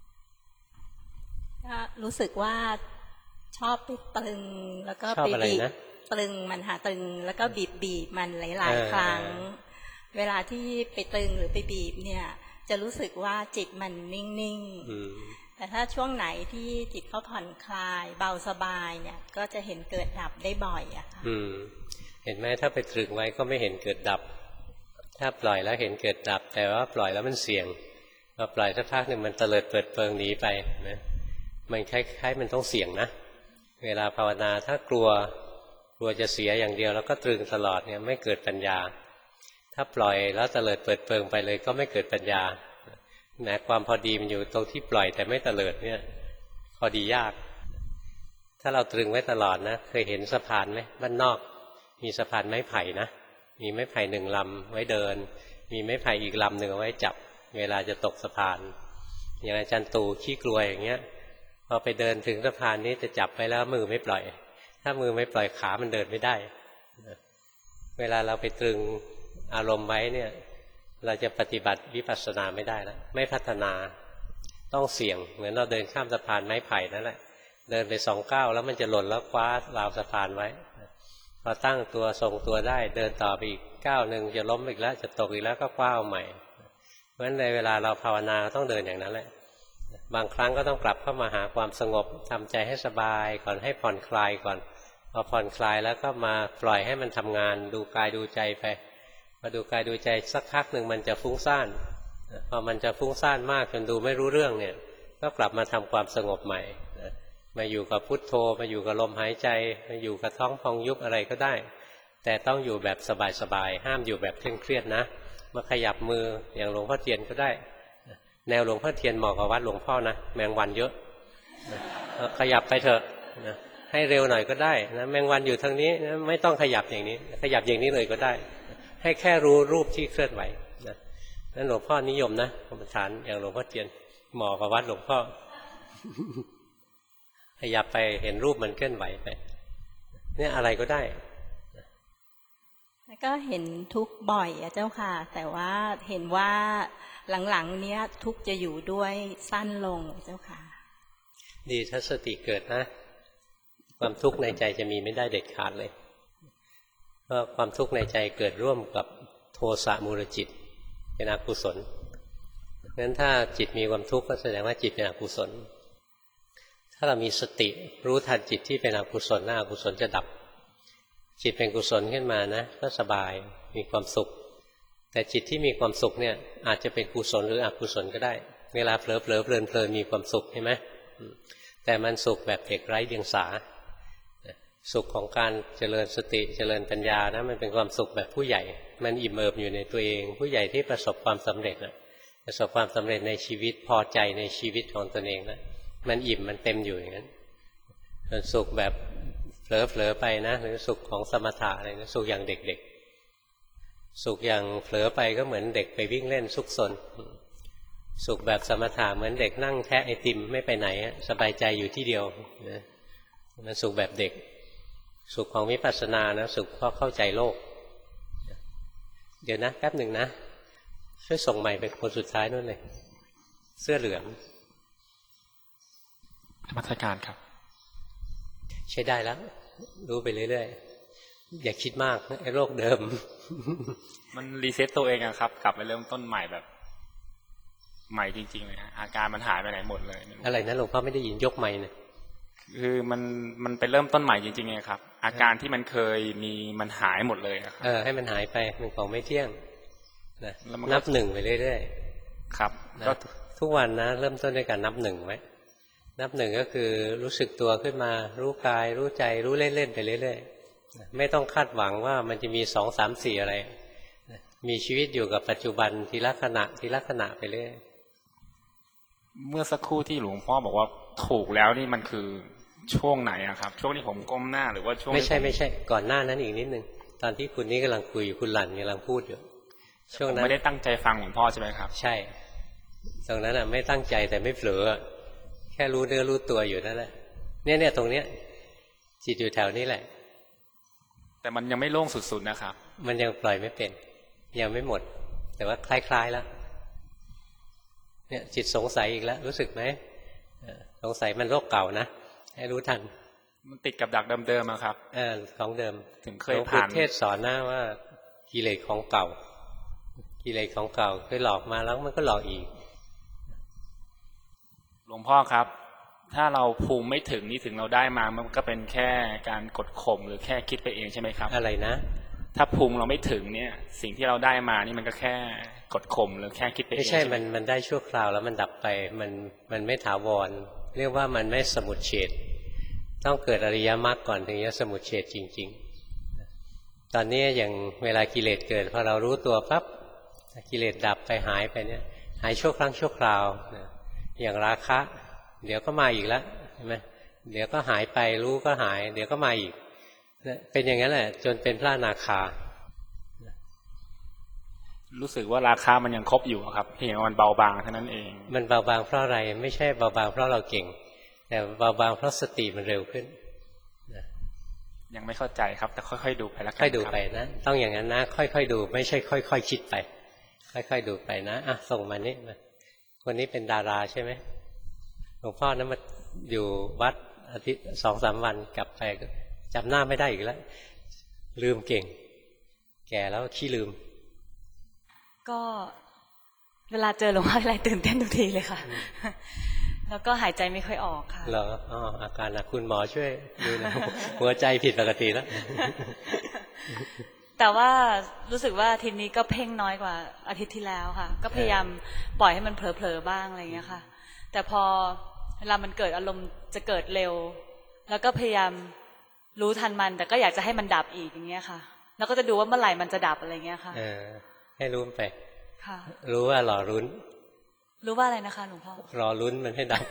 ก็รู้สึกว่าชอบไปตรึงแล้วก็ไปบีบตรึงมันหาตรึงแล้วก็บีบบีบมันหลายๆครั้งเวลาที่ไปตรึงหรือไปบีบเนี่ยจะรู้สึกว่าจิตมันนิ่งๆแต่ถ้าช่วงไหนที่จิตเขาผ่อนคลายเบาสบายเนี่ยก็จะเห็นเกิดดับได้บ่อยอะค่ะเห็นไหมถ้าไปตรึงไว้ก็ไม่เห็นเกิดดับถ้าปล่อยแล้วเห็นเกิดดับแต่ว่าปล่อยแล้วมันเสี่ยงพอปล่อยสักพักหนึ่งมันเตลิดเปิดเปิงหนีไปนะมันคล้ายๆมันต้องเสี่ยงนะเวลาภาวนาถ้ากลัวกลัวจะเสียอย่างเดียวแล้วก็ตรึงตลอดเนี่ยไม่เกิดปัญญาถ้าปล่อยแล้วเตลิดเปิดเปิงไปเลยก็ไม่เกิดปัญญานะความพอดีมันอยู่ตรงที่ปล่อยแต่ไม่เตลิดเนี่ยพอดียากถ้าเราตรึงไว้ตลอดนะเคยเห็นสะพานไหมบ้านนอกมีสะพานไม้ไผ่นะมีไม้ไผ่หนึ่งลำไว้เดินมีไม้ไผ่อีกลำหนึ่งเอาไว้จับเวลาจะตกสะพานอย่างอาจารย์ตู่ขี้กลัวอย่างเงี้ยพอไปเดินถึงสะพานนี้จะจับไปแล้วมือไม่ปล่อยถ้ามือไม่ปล่อยขามันเดินไม่ได้เวลาเราไปตรึงอารมณ์ไว้เนี่ยเราจะปฏิบัติวิปัสสนาไม่ได้แล้วไม่พัฒนาต้องเสี่ยงเหมือนเราเดินข้ามสะพานไม้ไผ่นั่นแหละเดินไปสองก้าวแล้วมันจะหล่นแล้วคว้าราวสะพานไว้พอตั้งตัวทรงตัวได้เดินต่อไปอีกก้าวหนึ่งจะล้มอีกแล้วจะตกอีกแล้วก็คว้าเอาใหม่เพราะฉะนั้นในเวลาเราภาวนาต้องเดินอย่างนั้นแหละบางครั้งก็ต้องกลับเข้ามาหาความสงบทำใจให้สบายก่อนให้ผ่อนคลายก่อนพอผ่อนคลายแล้วก็มาปล่อยให้มันทำงานดูกายดูใจไปพอดูกายดูใจสักพักหนึ่งมันจะฟุ้งซ่านพอมันจะฟุ้งซ่านมากจนดูไม่รู้เรื่องเนี่ยก็กลับมาทำความสงบใหม่มาอยู่กับพุทโธมาอยู่กับลมหายใจมาอยู่กับท้องพองยุบอะไรก็ได้แต่ต้องอยู่แบบสบายๆห้ามอยู่แบบเคร่งเครียดนะมาขยับมืออย่างหลวงพ่อเทียนก็ได้แนวหลวงพ่อเทียนเหมาะกับวัดหลวงพ่อนะแมงวันเยอะขยับไปเถอะให้เร็วหน่อยก็ได้นะแมงวันอยู่ทางนี้นะไม่ต้องขยับอย่างนี้ขยับอย่างนี้เลยก็ได้ให้แค่รู้รูปที่เคลื่อนไหวนะนั้นหลวงพ่อนิยมนะกรรมฐานอย่างหลวงพ่อเทียนเหมาะกับวัดหลวงพ่อขยับไปเห็นรูปมันเคลื่อนไหวไปเนี่ยอะไรก็ได้แล้วก็เห็นทุกข์บ่อยอะเจ้าค่ะแต่ว่าเห็นว่าหลังๆเนี้ยทุกข์จะอยู่ด้วยสั้นลงเจ้าค่ะดีถ้าสติเกิดนะความทุกข์ในใจจะมีไม่ได้เด็ดขาดเลยเพราะความทุกข์ในใจเกิดร่วมกับโทสะมูลจิตเป็นอกุศลงั้นถ้าจิตมีความทุกข์ก็แสดงว่าจิตเป็นอกุศลถ้าเรามีสติรู้ทันจิตที่เป็นอกุศลแล้วอกุศลจะดับจิตเป็นกุศลขึ้นมานะก็สบายมีความสุขแต่จิตที่มีความสุขเนี่ยอาจจะเป็นกุศลหรืออกุศลก็ได้เวลาเผลอเผลอเพลินเพลินมีความสุขใช่ไหมแต่มันสุขแบบเด็กไร้เดียงสาสุขของการเจริญสติเจริญปัญญานะมันเป็นความสุขแบบผู้ใหญ่มันอิ่มเอิบอยู่ในตัวเองผู้ใหญ่ที่ประสบความสำเร็จนะประสบความสำเร็จในชีวิตพอใจในชีวิตของตนเองนะมันอิ่มมันเต็มอยู่อย่างนั้นส่วนสุขแบบเผลอๆไปนะหรือสุขของสมถะอะไรนะสุขอย่างเด็กๆสุขอย่างเผลอไปก็เหมือนเด็กไปวิ่งเล่นซุกซนสุขแบบสมถะเหมือนเด็กนั่งแทะไอติมไม่ไปไหนสบายใจอยู่ที่เดียวนะมันสุขแบบเด็กสุขของวิปัสสนานะสุขเพราะเข้าใจโลกเดี๋ยวนะแป๊บหนึ่งนะช่วยส่งใหม่ไปคนสุดท้ายนู่นเลยเสื้อเหลืองมาตรการครับใช้ได้แล้วรู้ไปเรื่อยๆอย่าคิดมากไอ้โรคเดิมมันรีเซ็ตตัวเองอะครับกลับไปเริ่มต้นใหม่แบบใหม่จริงๆเลยฮะอาการมันหายไปไหนหมดเลยอะไรนะหลวงพ่อไม่ได้ยินยกไมค์นะคือมันมันไปเริ่มต้นใหม่จริงๆไงครับอาการที่มันเคยมีมันหายหมดเลยครับเออให้มันหายไปมันของไม่เที่ยงนะนับหนึ่งไปเรื่อยๆครับก็ทุกวันนะเริ่มต้นด้วยการนับหนึ่งไว้นับหนึ่งก็คือรู้สึกตัวขึ้นมารู้กายรู้ใจรู้เล่นๆไปเรื่อยๆไม่ต้องคาดหวังว่ามันจะมีสองสามสี่อะไรมีชีวิตอยู่กับปัจจุบันทีละขณะทีละขณะไปเรื่อยเมื่อสักครู่ที่หลวงพ่อบอกว่าถูกแล้วนี่มันคือช่วงไหนอะครับช่วงที่ผมก้มหน้าหรือว่าช่วงไม่ใช่ไม่ใช่ก่อนหน้านั้นอีกนิดนึงตอนที่คุณนี้กำลังคุยคุณหลั่นกำลังพูดอยู่ช่วงนั้นไม่ได้ตั้งใจฟังหลวงพ่อใช่ไหมครับใช่ตรงนั้นอ่ะไม่ตั้งใจแต่ไม่เผลอแค่รู้เนื้อรู้ตัวอยู่นั่นแหละเนี่ยเนี่ยตรงเนี้ยจิตอยู่แถวนี้แหละแต่มันยังไม่โล่งสุดๆนะครับมันยังปล่อยไม่เป็นยังไม่หมดแต่ว่าคล้ายๆแล้วเนี่ยจิตสงสัยอีกแล้วรู้สึกไหมสงสัยมันโรคเก่านะให้รู้ทันมันติดกับดักเดิมๆครับเออของเดิมถึงเคยผ่านเทศสอนนะว่ากิเลสของเก่ากิเลสของเก่าเคยหลอกมาแล้วมันก็หลอกอีกหลวงพ่อครับถ้าเราภูมิไม่ถึงนี่ถึงเราได้มามันก็เป็นแค่การกดข่มหรือแค่คิดไปเองใช่ไหมครับอะไรนะถ้าภูมิเราไม่ถึงเนี่ยสิ่งที่เราได้มานี่มันก็แค่กดข่มหรือแค่คิดไปเองไม่ใช่มันมันได้ชั่วคราวแล้วมันดับไปมันมันไม่ถาวรเรียกว่ามันไม่สมุจเฉทต้องเกิดอริยมรรคก่อนถึงจะสมุจเฉทจริงๆตอนนี้อย่างเวลากิเลสเกิดพอเรารู้ตัวปั๊บกิเลสดับไปหายไปเนี่ยหายชั่วครั้งชั่วคราวอย่างราคะเดี๋ยวก็มาอีกแล้วใช่ไหมเดี๋ยวก็หายไปรู้ก็หายเดี๋ยวก็มาอีกเป็นอย่างนั้นแหละจนเป็นพระอนาคารู้สึกว่าราคามันยังครบอยู่ครับเพียงมันเบาบางเท่านั้นเองมันเบาบางเพราะอะไรไม่ใช่เบาบางเพราะเราเก่งแต่เบาบางเพราะสติมันเร็วขึ้นยังไม่เข้าใจครับแต่ค่อยๆดูไปแล้วกันค่อยดูไปนะต้องอย่างนั้นนะค่อยๆดูไม่ใช่ค่อยๆ ค, คิดไปค่อยๆดูไปนะอ่ะส่งมานี่มาคนนี้เป็นดาราใช่ไหมหลวงพ่อนั้นมาอยู่วัดอาทิตย์สองสามวันกลับไปจำหน้าไม่ได้อีกแล้วลืมเก่งแก่แล้วขี้ลืมก็เวลาเจอหลวงพ่ออะไรตื่นเต้นทุกทีเลยค่ะแล้วก็หายใจไม่ค่อยออกค่ะเหรออ๋ออาการนะคุณหมอช่วยดูนะหัวใจผิดปกติแล้วแต่ว่ารู้สึกว่าอาทิตย์นี้ก็เพ่งน้อยกว่าอาทิตย์ที่แล้วค่ะก็พยายามปล่อยให้มันเผลอๆบ้างอะไรอย่างเงี้ยค่ะแต่พอเวลามันเกิดอารมณ์จะเกิดเร็วแล้วก็พยายามรู้ทันมันแต่ก็อยากจะให้มันดับอีกอย่างเงี้ยค่ะแล้วก็จะดูว่าเมื่อไหร่มันจะดับอะไรเงี้ยค่ะเออให้รู้ไปค่ะรู้ว่ารอรุ้นรู้ว่าอะไรนะคะหลวงพ่อรอรุ้นมันให้ดับ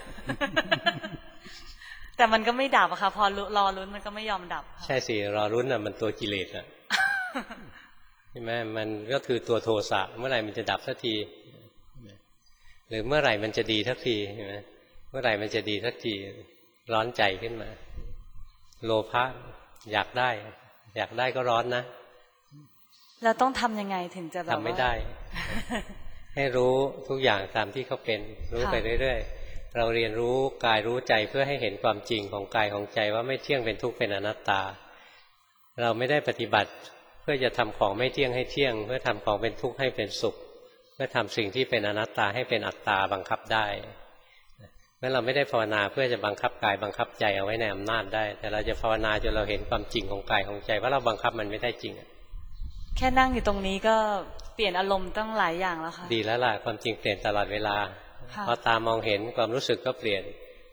แต่มันก็ไม่ดับอะค่ะพอรอรุ้นมันก็ไม่ยอมดับใช่สิรอรุ้นอ่ะมันตัวกิเลสอ่ะใช่ไหมมันก็คือตัวโทสะเมื่อไหร่มันจะดับสักทีหรือเมื่อไหร่มันจะดีสักทีใช่ไหมเมื่อไหร่มันจะดีสักทีร้อนใจขึ้นมาโลภะอยากได้อยากได้ก็ร้อนนะเราต้องทำยังไงถึงจะแบบทำไม่ได้ให้รู้ทุกอย่างตามที่เขาเป็นรู้ไปเรื่อยๆเราเรียนรู้กายรู้ใจเพื่อให้เห็นความจริงของกายของใจว่าไม่เที่ยงเป็นทุกข์เป็นอนัตตาเราไม่ได้ปฏิบัติเพื่อจะทำของไม่เที่ยงให้เที่ยงเพื่อทำของเป็นทุกข์ให้เป็นสุขเพื่อทำสิ่งที่เป็นอนัตตาให้เป็นอัตตาบังคับได้เพราะเราไม่ได้ภาวนาเพื่อจะบังคับกายบังคับใจเอาไว้ในอำนาจได้แต่เราจะภาวนาจนเราเห็นความจริงของกายของใจว่าเราบังคับมันไม่ได้จริงแค่นั่งอยู่ตรงนี้ก็เปลี่ยนอารมณ์ตั้งหลายอย่างแล้วค่ะดีแล้วล่ะความจริงเปลี่ยนตลอดเวลาพอตามองเห็นความรู้สึกก็เปลี่ยน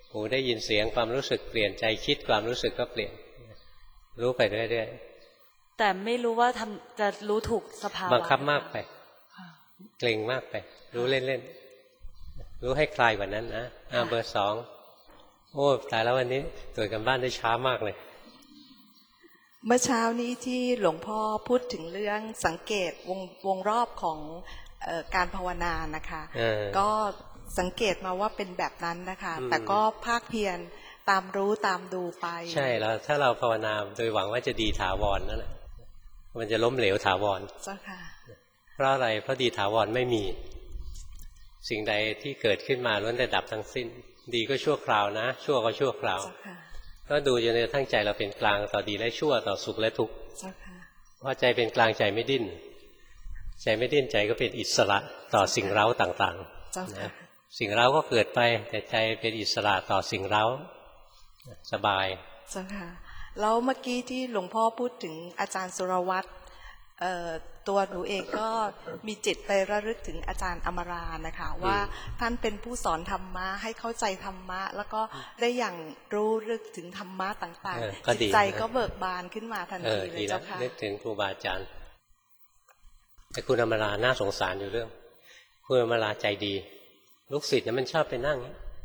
หูได้ยินเสียงความรู้สึกเปลี่ยนใจคิดความรู้สึกก็เปลี่ยนรู้ไปเรื่อยๆแต่ไม่รู้ว่าทำจะรู้ถูกสภาวะบังคับมากไปเกรงมากไปรู้เล่นๆรู้ให้คลายกว่านั้นนะอ่าเบอร์สองโอ้ตายแล้ววันนี้ตรวจกันบ้านได้ช้ามากเลยเมื่อเช้านี้ที่หลวงพ่อพูดถึงเรื่องสังเกตวงวงรอบของเอ่อการภาวนานะคะก็สังเกตมาว่าเป็นแบบนั้นนะคะแต่ก็ภาคเพียรตามรู้ตามดูไปใช่แล้วถ้าเราภาวนาโดยหวังว่าจะดีถาวรนั่นแหละมันจะล้มเหลวถาวรเจ้าค่ะเพราะอะไรเพราะดีถาวรไม่มีสิ่งใดที่เกิดขึ้นมาล้วนแต่ดับทั้งสิ้นดีก็ชั่วคราวนะชั่วก็ชั่วคราวก็ดูจนกระทั่งใจเราเป็นกลางต่อดีและชั่วต่อสุขและทุกข์เพราะใจเป็นกลางใจไม่ดิ้นใจไม่ดิ้นใจก็เป็นอิสระต่อสิ่งเร้าต่างๆนะสิ่งเร้าก็เกิดไปแต่ใจเป็นอิสระต่อสิ่งเร้าสบายเจ้าค่ะแล้วเมื่อกี้ที่หลวงพ่อพูดถึงอาจารย์สุรวัตรตัวหนูเองก็มีจิตไประลึกถึงอาจารย์อมรานะคะว่าท่านเป็นผู้สอนธรรมะให้เข้าใจธรรมะแล้วก็ได้อย่างรู้ลึกถึงธรรมะต่างๆจิตใจก็เบิกบานขึ้นมาทันทีเลยเจ้าค่ะนึกถึงครูบาอาจารย์แต่คุณอมราน่าสงสารอยู่เรื่องคุณอมราใจดีลูกศิษย์เนี่ยมันชอบไปนั่ง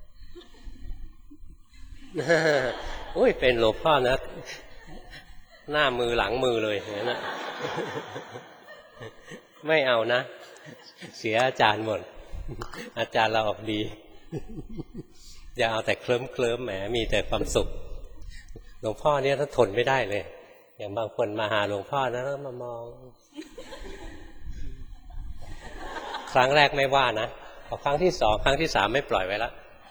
โอ้ยเป็นหลวงพ่อนะหน้ามือหลังมือเลยอย่างนั้นนะไม่เอานะเสียอาจารย์หมดอาจารย์เราออกดีอย่าเอาแต่เคลิ้มเคลิ้มแหมมีแต่ความสุขหลวงพ่อเนี่ยถ้าทนไม่ได้เลยอย่างบางคนมาหาหลวงพ่อนะแล้วมามองครั้งแรกไม่ว่านะพอครั้งที่สองครั้งที่สามไม่ปล่อยไว้ละ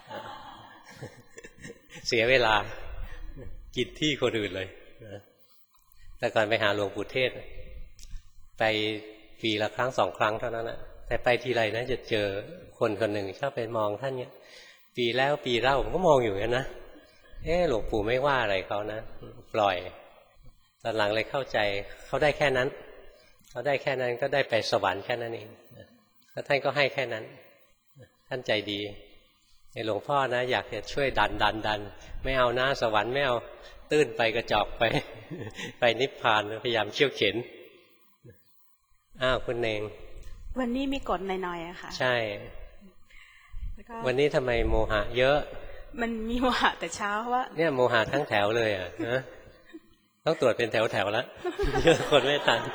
เสียเวลากินที่คนอื่นเลยแต่ก่อนไปหาหลวงปู่เทศไปปีละครั้งสองครั้งเท่านั้นนะแต่ไปทีไรนะจะเจอคนคนหนึ่งชอบไปมองท่านเนี่ยปีแล้วปีเล่าผมก็มองอยู่กันนะเออหลวงปู่ไม่ว่าอะไรเขานะปล่อยตอนหลังเลยเข้าใจเขาได้แค่นั้นเขาได้แค่นั้นก็ได้ไปสวรรค์แค่นั้นเองแล้วท่านก็ให้แค่นั้นท่านใจดีในหลวงพ่อนะอยากจะช่วยดันดันดันไม่เอานะสวรรค์ไม่เอาตื้นไปกระจอกไปไปนิพพานพยายามเชี่ยวเข็นอ้าวคุณเองวันนี้มีกฎหน่อยๆอะค่ะใช่วันนี้ทำไมโมหะเยอะมันมีโมหะแต่เช้าว่าเนี่ยโมหะทั้งแถวเลยอ่ะนะต้องตรวจเป็นแถวแถวแล้วเยอะคนไม่ทัน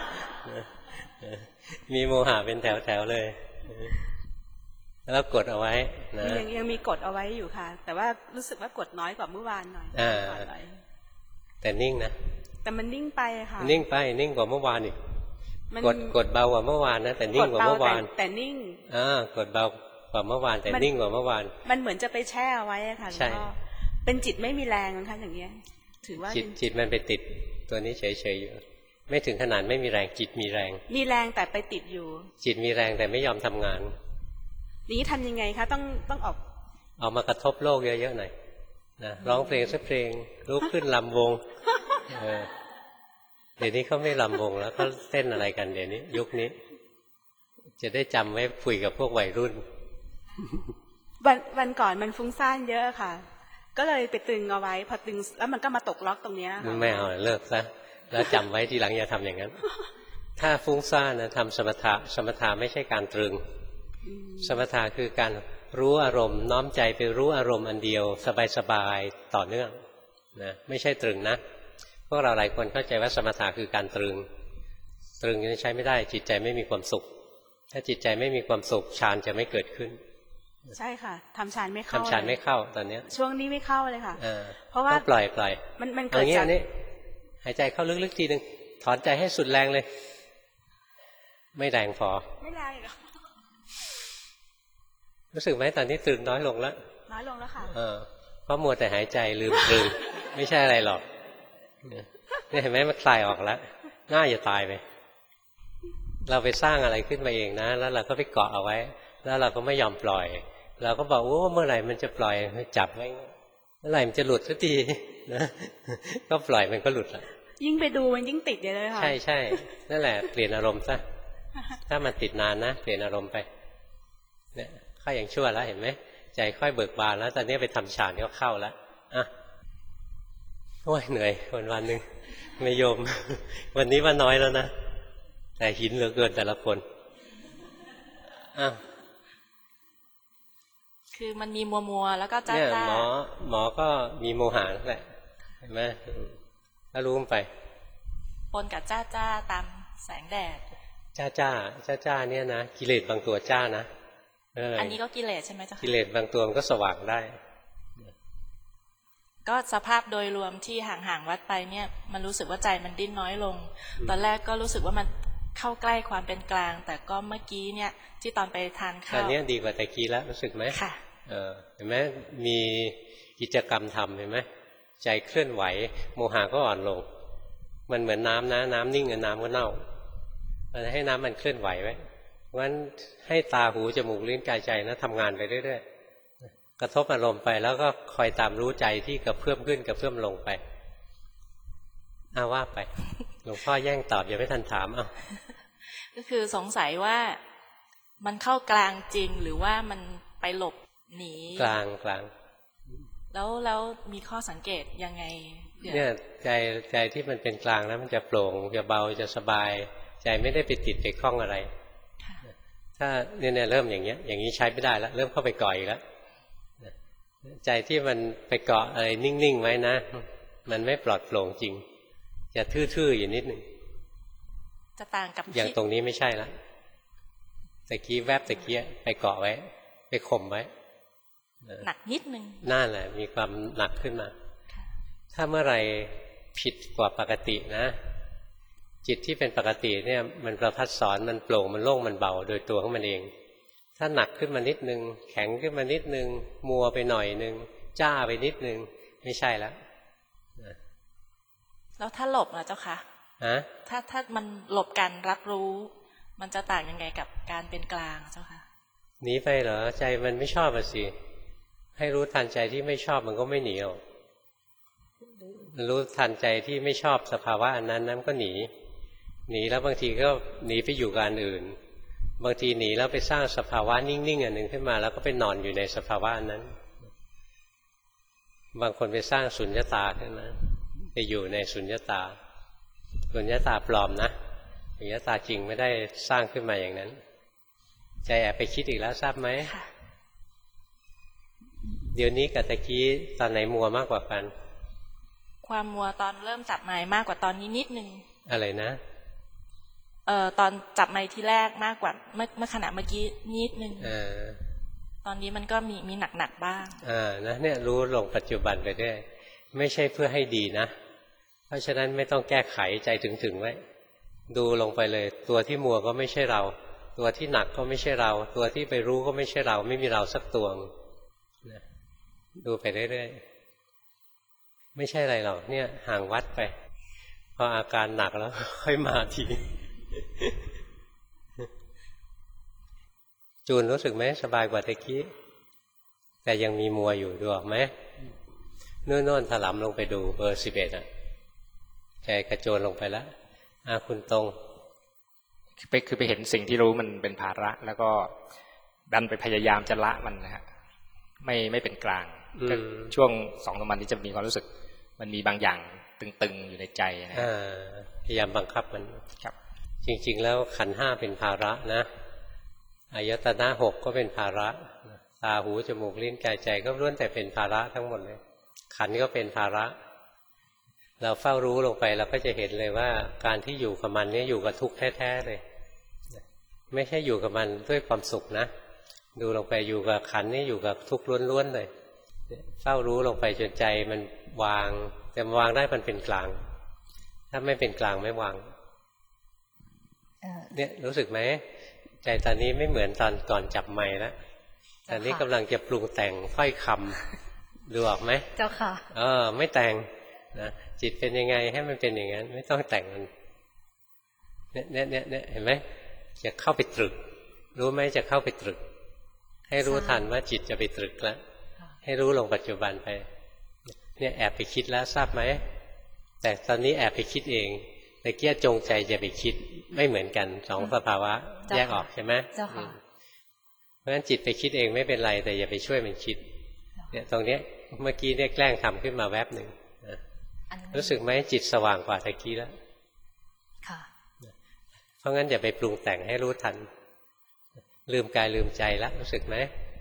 มีโมหะเป็นแถวแถวเลยแล้วกดเอาไว้นะยังยังมีกดเอาไว้อยู่ค่ะแต่ว่ารู้สึกว่ากดน้อยกว่าเมื่อวานหน่อยอ่าแต่นิ่งนะแต่มันนิ่งไปค่ะนิ่งไปนิ่งกว่าเมื่อวานอีกกดกดเบากว่าเมื่อวานนะแต่นิ่งกว่าเมื่อวานแต่นิ่งอ่ากดเบากว่าเมื่อวานแต่นิ่งกว่าเมื่อวานมันเหมือนจะไปแช่เอาไว้ค่ะใช่เป็นจิตไม่มีแรงนะคะอย่างเงี้ยถือว่าจิตจิตมันไปติดตัวนี้เฉยๆอยู่ไม่ถึงขนาดไม่มีแรงจิตมีแรงมีแรงแต่ไปติดอยู่จิตมีแรงแต่ไม่ยอมทำงานนี้ทำยังไงคะต้องต้องออกออกมากระทบโลกเยอะๆหน่อยนะร้องเพลงสักเพลงลุกขึ้นลำวงเออเดี๋ยวนี้เขาไม่ลำวงแล้วเขาเต้นอะไรกันเดี๋ยวนี้ยุคนี้จะได้จำไว้คุยกับพวกวัยรุ่นวันวันก่อนมันฟุ้งซ่านเยอะค่ะก็เลยไปตึงเอาไว้พอตึงแล้วมันก็มาตกล็อกตรงนี้ค่ะไม่เอาเลิกซะแล้วจำไว้ทีหลังอย่าทำอย่างนั้นถ้าฟุ้งซ่านนะทำสมถะสมถะไม่ใช่การตรึงสมถะคือการรู้อารมณ์น้อมใจไปรู้อารมณ์อันเดียวสบายๆต่อเนื่องนะไม่ใช่ตรึงนะพวกเราหลายคนเข้าใจว่าสมถะคือการตรึงตรึงนี่ใช้ไม่ได้จิตใจไม่มีความสุขถ้าจิตใจไม่มีความสุขฌานจะไม่เกิดขึ้นใช่ค่ะทำฌานไม่เข้าทำฌานไม่เข้าตอนนี้ช่วงนี้ไม่เข้าเลยค่ะเพราะว่าปล่อยปล่อยมันมันเกิดจากนี้หายใจเข้าลึกๆทีนึงถอนใจให้สุดแรงเลยไม่แรงพอไม่แรงอีกรู้สึกไหมตอนนี้ตื่นน้อยลงแล้วน้อยลงแล้วค่ะเออเพราะมัวแต่หายใจลืมตรึงไม่ใช่อะไรหรอกนี่เห็นไหมมันคลายออกแล้วน่าจะตายไปเราไปสร้างอะไรขึ้นมาเองนะแล้วเราก็ไปเกาะเอาไว้แล้วเราก็ไม่ยอมปล่อยเราก็บอกโอ้เมื่อไหร่มันจะปล่อยจับไว้เมื่อไหร่มันจะหลุดสักทีนะก็ปล่อยมันก็หลุดละยิ่งไปดูมันยิ่งติดเลยค่ะใช่ใช่นั่นแหละเปลี่ยนอารมณ์ซะถ้ามันติดนานนะเปลี่ยนอารมณ์ไปเนี่ยข้าอย่างชั่วแล้วเห็นไหมใจค่อยเบิกบานแล้วตอนนี้ไปทำฌานก็เข้าแล้วอ่ะโอ้ยเหนื่อยวันวันหนึ่งไม่โยม วันนี้ว่าน้อยแล้วนะแต่หินเหลือเกินแต่ละคนอ่ะคือมันมีมัวมัวแล้วก็จ้าจ้าเนี่ยหมอหมอก็มีโมหะนั่นแหละเห็นไหมถ้ารู้ไปปนกับจ้าจ้าตามแสงแดดจ้าจ้าจ้าจ้าเนี่ยนะกิเลสบางตัวจ้านะอันนี้ก็กิเลสใช่ไหมเจ้าค่ะกิเลสบางตัวมันก็สว่างได้ก็สภาพโดยรวมที่ห่างๆวัดไปเนี่ยมันรู้สึกว่าใจมันดิ้นน้อยลงตอนแรกก็รู้สึกว่ามันเข้าใกล้ความเป็นกลางแต่ก็เมื่อกี้เนี่ยที่ตอนไปทานข้าวตอนนี้ดีกว่าแต่กี้แล้วรู้สึกไหมค่ะเออเห็นไหมมีกิจกรรมทำเห็นไหมใจเคลื่อนไหวโมหะก็อ่อนลงมันเหมือนน้ำนะน้ำนิ่งกับน้ำก็เน่าเราให้น้ำมันเคลื่อนไหวไว้เพราะฉะนั้นให้ตาหูจมูกลิ้นกายใจนะทำงานไปเรื่อยๆกระทบอารมณ์ไปแล้วก็คอยตามรู้ใจที่กระเพื่อมขึ้นกระเพื่อมลงไปเอาว่าไปหลวงพ่อแย่งตอบอย่าไม่ทันถามเอาก็คือสงสัยว่ามันเข้ากลางจริงหรือว่ามันไปหลบหนีกลางกลางแล้วแล้วมีข้อสังเกตยังไงเนี่ยใจใจที่มันเป็นกลางแล้วมันจะโปร่งจะเบาจะสบายใจไม่ได้ไปติดไปคล้องอะไรถ้าเนี่ยเนี่ยเริ่มอย่างเงี้ยอย่างนี้ใช้ไม่ได้แล้วเริ่มเข้าไปเกาะอีกแล้วใจที่มันไปเกาะอะไรนิ่งๆไว้นะมันไม่ปลอดโปร่งจริงจะทื่อๆอยู่นิดนึงจะต่างกับอย่างตรงนี้ไม่ใช่ละตะกี้แวบตะกี้ไปเกาะไว้ไปข่มไว้หนักนิดนึงนั่นแหละมีความหนักขึ้นมาถ้าเมื่อไรผิดกว่าปกตินะจิตที่เป็นปกติเนี่ยมันประพัดสอนมันโปร่งมันโล่งมันเบาโดยตัวของมันเองถ้าหนักขึ้นมานิดนึงแข็งขึ้นมานิดนึงมัวไปหน่อยนึงจ้าไปนิดนึงไม่ใช่แล้วแล้วถ้าหลบล่ะเจ้าคะฮะถ้าถ้ามันหลบการรับรู้มันจะต่างยังไงกับการเป็นกลางเจ้าคะหนีไปเหรอใจมันไม่ชอบอ่ะสิให้รู้ทันใจที่ไม่ชอบมันก็ไม่หนีหรอกรู้ทันใจที่ไม่ชอบสภาวะอันนั้นนั้นก็หนีหนีแล้วบางทีก็หนีไปอยู่กับอันอื่นบางทีหนีแล้วไปสร้างสภาวะนิ่งๆอันหนึ่งขึ้นมาแล้วก็ไปนอนอยู่ในสภาวะนั้นบางคนไปสร้างสุญญตาขึ้นมาไปอยู่ในสุญญตาสุญญตาปลอมนะสุญญตาจริงไม่ได้สร้างขึ้นมาอย่างนั้นใจแอบไปคิดอีกแล้วทราบไหมเดี๋ยวนี้กับตะกี้ตอนไหนมัวมากกว่ากันความมัวตอนเริ่มจับไม้มากกว่าตอนนี้นิดนึงอะไรนะเอ่อตอนจับไม้ที่แรกมากกว่าเมื่อเมื่อขณะเมื่อกี้นิดนึงเออตอนนี้มันก็มีมีหนักหนักบ้างอ่านะเนี่ยรู้ลงปัจจุบันไปด้วยไม่ใช่เพื่อให้ดีนะเพราะฉะนั้นไม่ต้องแก้ไขใจถึงๆไว้ดูลงไปเลยตัวที่มัวก็ไม่ใช่เราตัวที่หนักก็ไม่ใช่เราตัวที่ไปรู้ก็ไม่ใช่เราไม่มีเราสักตัวนะดูไปเรื่อยๆไม่ใช่อะไรหรอกเนี่ยห่างวัดไปพออาการหนักแล้วค่อยมาทีจูนรู้สึกไหมสบายกว่าตะกี้แต่ยังมีมัวอยู่ดูออกไหมโน่นๆถลำลงไปดูเบอร์สิบเอ็ดอ่ะใจกระโจนลงไปแล้วอาคุณตรงไปคือไปเห็นสิ่งที่รู้มันเป็นภาระแล้วก็ดันไปพยายามจะละมันนะฮะไม่ไม่เป็นกลางก็ช่วงสองสามวันนี้จะมีความรู้สึกมันมีบางอย่างตึงๆอยู่ในใจนะพยายามบังคับมันครับจริงๆแล้วขันธ์ห้าเป็นภาระนะอายตนะหกก็เป็นภาระตาหูจมูกลิ้นกายใจก็ล้วนแต่เป็นภาระทั้งหมดเลยขันธ์ก็เป็นภาระเราเฝ้ารู้ลงไปเราก็จะเห็นเลยว่าการที่อยู่กับมันเนี่ยอยู่กับทุกข์แท้ๆเลยไม่ใช่อยู่กับมันด้วยความสุขนะดูลงไปอยู่กับขันธ์นี่อยู่กับทุกข์ล้วนๆเลยเฝ้ารู้ลงไปจนใจมันวางแต่วางได้มันเป็นกลางถ้าไม่เป็นกลางไม่วางเนี่ยรู้สึกไหมใจตอนนี้ไม่เหมือนตอนก่อนจับไมค์แล้วตอนนี้กำลังจะปรุงแต่งค่อยคำดูออกไหมเจ้าค่ะเออไม่แต่งนะจิตเป็นยังไงให้มันเป็นอย่างนั้นไม่ต้องแต่งมันเนี่ยเนี่ยเนี่ยเนี่ยเห็นไหมจะเข้าไปตรึกรู้ไหมจะเข้าไปตรึกให้รู้ทันว่าจิตจะไปตรึกแล้วให้รู้ลงปัจจุบันไปเนี่ยแอบไปคิดแล้วทราบไหมแต่ตอนนี้แอบไปคิดเองแต่เกี้ยจงใจจะไปคิดไม่เหมือนกันสองสภาวะแยกออกใช่ไหมเพราะฉราะฉะนั้นจิตไปคิดเองไม่เป็นไรแต่อย่าไปช่วยมันคิดเนี่ยตรงเนี้ยเมื่อกี้เนี่ยแกล้งทำขึ้นมาแวบหนึ่งรู้สึกไหมจิตสว่างกว่าตะกี้แล้วค่ะเพราะงั้นอย่าไปปรุงแต่งให้รู้ทันลืมกายลืมใจแล้วรู้สึกไหม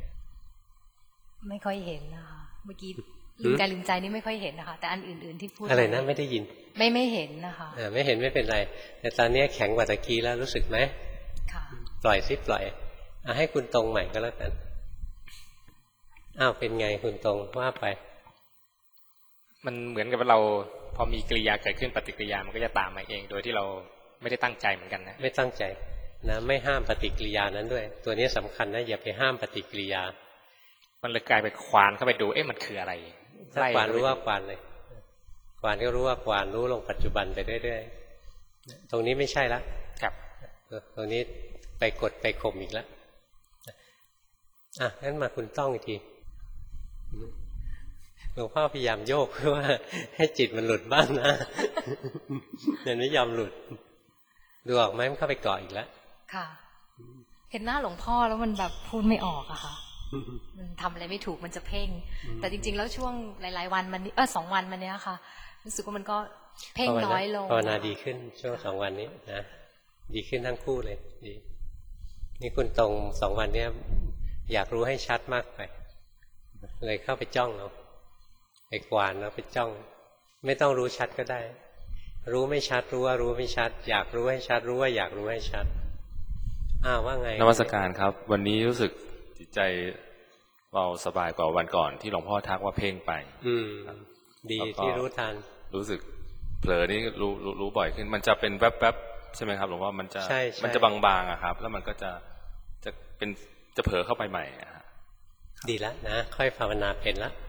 ไม่ค่อยเห็นนะคะเมื่อกี้ลืมกายลืมใจนี่ไม่ค่อยเห็นนะคะแต่อันอื่นๆที่พูดอะไรนะไม่ได้ยินไม่ไม่เห็นนะคะอ่าไม่เห็นไม่เป็นไรแต่ตอนนี้แข็งกว่าตะกี้แล้วรู้สึกไหมค่ะปล่อยซิปล่อยเอาให้คุณตรงใหม่ก็แล้วกันอ้าวเป็นไงคุณตรงว่าไปมันเหมือนกับเราพอมีกิริยาเกิดขึ้นปฏิกิริยามันก็จะตามมาเองโดยที่เราไม่ได้ตั้งใจเหมือนกันนะไม่ตั้งใจนะไม่ห้ามปฏิกิริยานั้นด้วยตัวนี้สำคัญนะอย่าไปห้ามปฏิกิริยามันเลยกลายไปควานเข้าไปดูเอ๊ะมันคืออะไรถ้าควานรู้ว่าควานเลยควานก็รู้ว่าควานรู้ลงปัจจุบันไปเรื่อยๆตรงนี้ไม่ใช่ละครับตรงนี้ไปกดไปข่มอีกแล้วอ่ะงั้นมาคุณต้องอีกทีหลวงพ่อพยายามโยกเพื่อว่าให้จิตมันหลุดบ้างนะแต่ไม่ยอมหลุดดูออกไหมมันเข้าไปเกาะอีกแล้วค่ะเห็นหน้าหลวงพ่อแล้วมันแบบพูดไม่ออกอะค่ะมันทำอะไรไม่ถูกมันจะเพ่งแต่จริงๆแล้วช่วงหลายๆวันมันเออสองวันมันเนี้ยค่ะรู้สึกว่ามันก็เพ่งน้อยลงภาวนาดีขึ้นช่วงสองวันนี้นะดีขึ้นทั้งคู่เลยดีนี่คุณตรงสองวันเนี้ยอยากรู้ให้ชัดมากไปเลยเข้าไปจ้องเอาไปกวานแล้วไปจ้องไม่ต้องรู้ชัดก็ได้รู้ไม่ชัดรู้ว่ารู้ไม่ชัดอยากรู้ให้ชัดรู้ว่าอยากรู้ให้ชัดอ้าวว่าไงนมัสการครับวันนี้รู้สึกจิตใจเบาสบายกว่าวันก่อนที่หลวงพ่อทักว่าเพ่งไปอืมดีที่รู้ทันรู้สึกเผลอนี่รู้รู้รู้บ่อยขึ้นมันจะเป็นแวบๆใช่ไหมครับหลวงพ่อมันจะมันจะบางๆอะครับแล้วมันก็จะจะเป็นจะเผลอเข้าไปใหม่อะดีแล้วนะค่อยภาวนาเป็นละ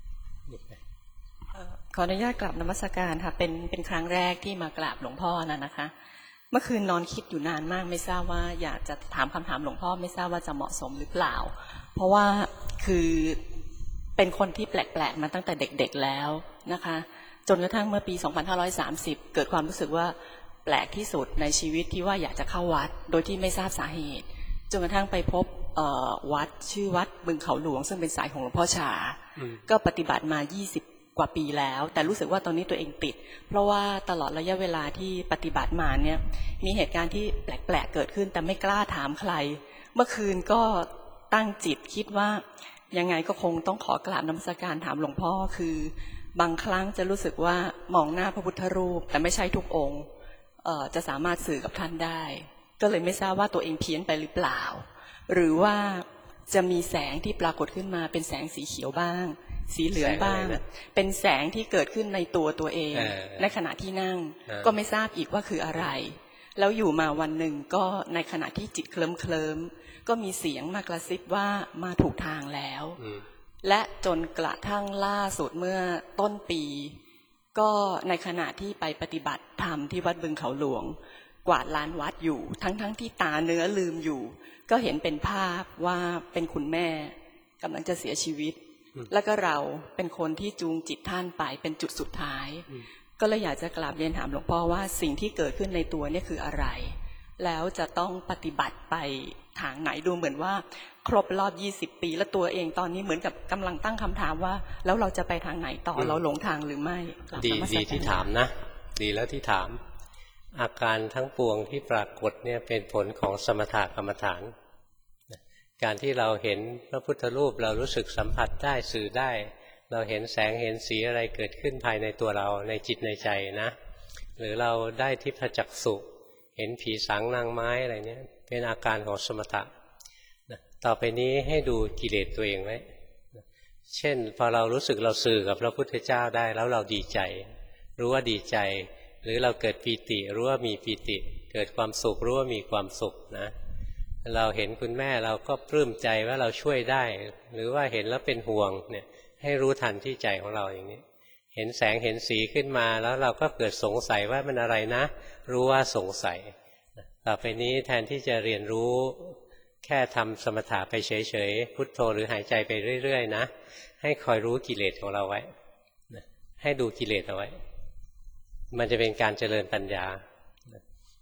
ขออนุญาตกราบนมัสการค่ะเป็นเป็นครั้งแรกที่มากราบหลวงพ่อนะนะคะเมื่อคืนนอนคิดอยู่นานมากไม่ทราบว่าอยากจะถามคำถามหลวงพ่อไม่ทราบว่าจะเหมาะสมหรือเปล่าเพราะว่าคือเป็นคนที่แปลกๆมาตั้งแต่เด็กๆแล้วนะคะจนกระทั่งเมื่อปีสองพันห้าร้อยสามสิบเกิดความรู้สึกว่าแปลกที่สุดในชีวิตที่ว่าอยากจะเข้าวัดโดยที่ไม่ทราบสาเหตุจนกระทั่งไปพบวัดชื่อวัดบึงเขาหลวงซึ่งเป็นสายของหลวงพ่อชาก็ปฏิบัติมายี่สิบกว่าปีแล้วแต่รู้สึกว่าตอนนี้ตัวเองติดเพราะว่าตลอดระยะเวลาที่ปฏิบัติมาเนี่ยมีเหตุการณ์ที่แปลกๆเกิดขึ้นแต่ไม่กล้าถามใครเมื่อคืนก็ตั้งจิตคิดว่ายังไงก็คงต้องขอกราบนมัสการถามหลวงพ่อคือบางครั้งจะรู้สึกว่ามองหน้าพระพุทธรูปแต่ไม่ใช่ทุกองค์จะสามารถสื่อกับท่านได้ก็เลยไม่ทราบว่าตัวเองเพี้ยนไปหรือเปล่าหรือว่าจะมีแสงที่ปรากฏขึ้นมาเป็นแสงสีเขียวบ้างสีเหลืองบ้างเป็นแสงที่เกิดขึ้นในตัวตัวเองในขณะที่นั่งก็ไม่ทราบอีกว่าคืออะไรแล้วอยู่มาวันหนึ่งก็ในขณะที่จิตเคลิ้มเคลิ้มก็มีเสียงมากระซิบว่ามาถูกทางแล้วและจนกระทั่งล่าสุดเมื่อต้นปีก็ในขณะที่ไปปฏิบัติธรรมที่วัดบึงเขาหลวงกวาดลานวัดอยู่ทั้งๆ ท, ที่ตาเนื้อลืมอยู่ก็เห็นเป็นภาพว่าเป็นคุณแม่กำลังจะเสียชีวิตแล้วก็เราเป็นคนที่จูงจิตท่านไปเป็นจุดสุดท้ายก็เลยอยากจะกราบเรียนถามหลวงพ่อว่าสิ่งที่เกิดขึ้นในตัวนี่คืออะไรแล้วจะต้องปฏิบัติไปทางไหนดูเหมือนว่าครบรอบยี่สิบปีแล้วตัวเองตอนนี้เหมือนกับกำลังตั้งคำถามว่าแล้วเราจะไปทางไหนต่อเราหลงทางหรือไม่ดีดีที่ถามนะดีแล้วที่ถามอาการทั้งปวงที่ปรากฏเนี่ยเป็นผลของสมถกรรมฐานการที่เราเห็นพระพุทธรูปเรารู้สึกสัมผัสได้สื่อได้เราเห็นแสงเห็นสีอะไรเกิดขึ้นภายในตัวเราในจิตในใจนะหรือเราได้ทิพจักษุเห็นผีสางนางไม้อะไรเนี่ยเป็นอาการของสมถะต่อไปนี้ให้ดูกิเลสตัวเองไว้เช่นพอเรารู้สึกเราสื่อกับพระพุทธเจ้าได้แล้วเราดีใจรู้ว่าดีใจหรือเราเกิดปีติรู้ว่ามีปีติเกิดความสุขรู้ว่ามีความสุขนะเราเห็นคุณแม่เราก็ปลื้มใจว่าเราช่วยได้หรือว่าเห็นแล้วเป็นห่วงเนี่ยให้รู้ทันที่ใจของเราอย่างนี้เห็นแสงเห็นสีขึ้นมาแล้วเราก็เกิดสงสัยว่ามันอะไรนะรู้ว่าสงสัยต่อไปนี้แทนที่จะเรียนรู้แค่ทำสมถะไปเฉยๆพุทโธหรือหายใจไปเรื่อยๆนะให้คอยรู้กิเลสของเราไว้ให้ดูกิเลสเอาไว้มันจะเป็นการเจริญปัญญา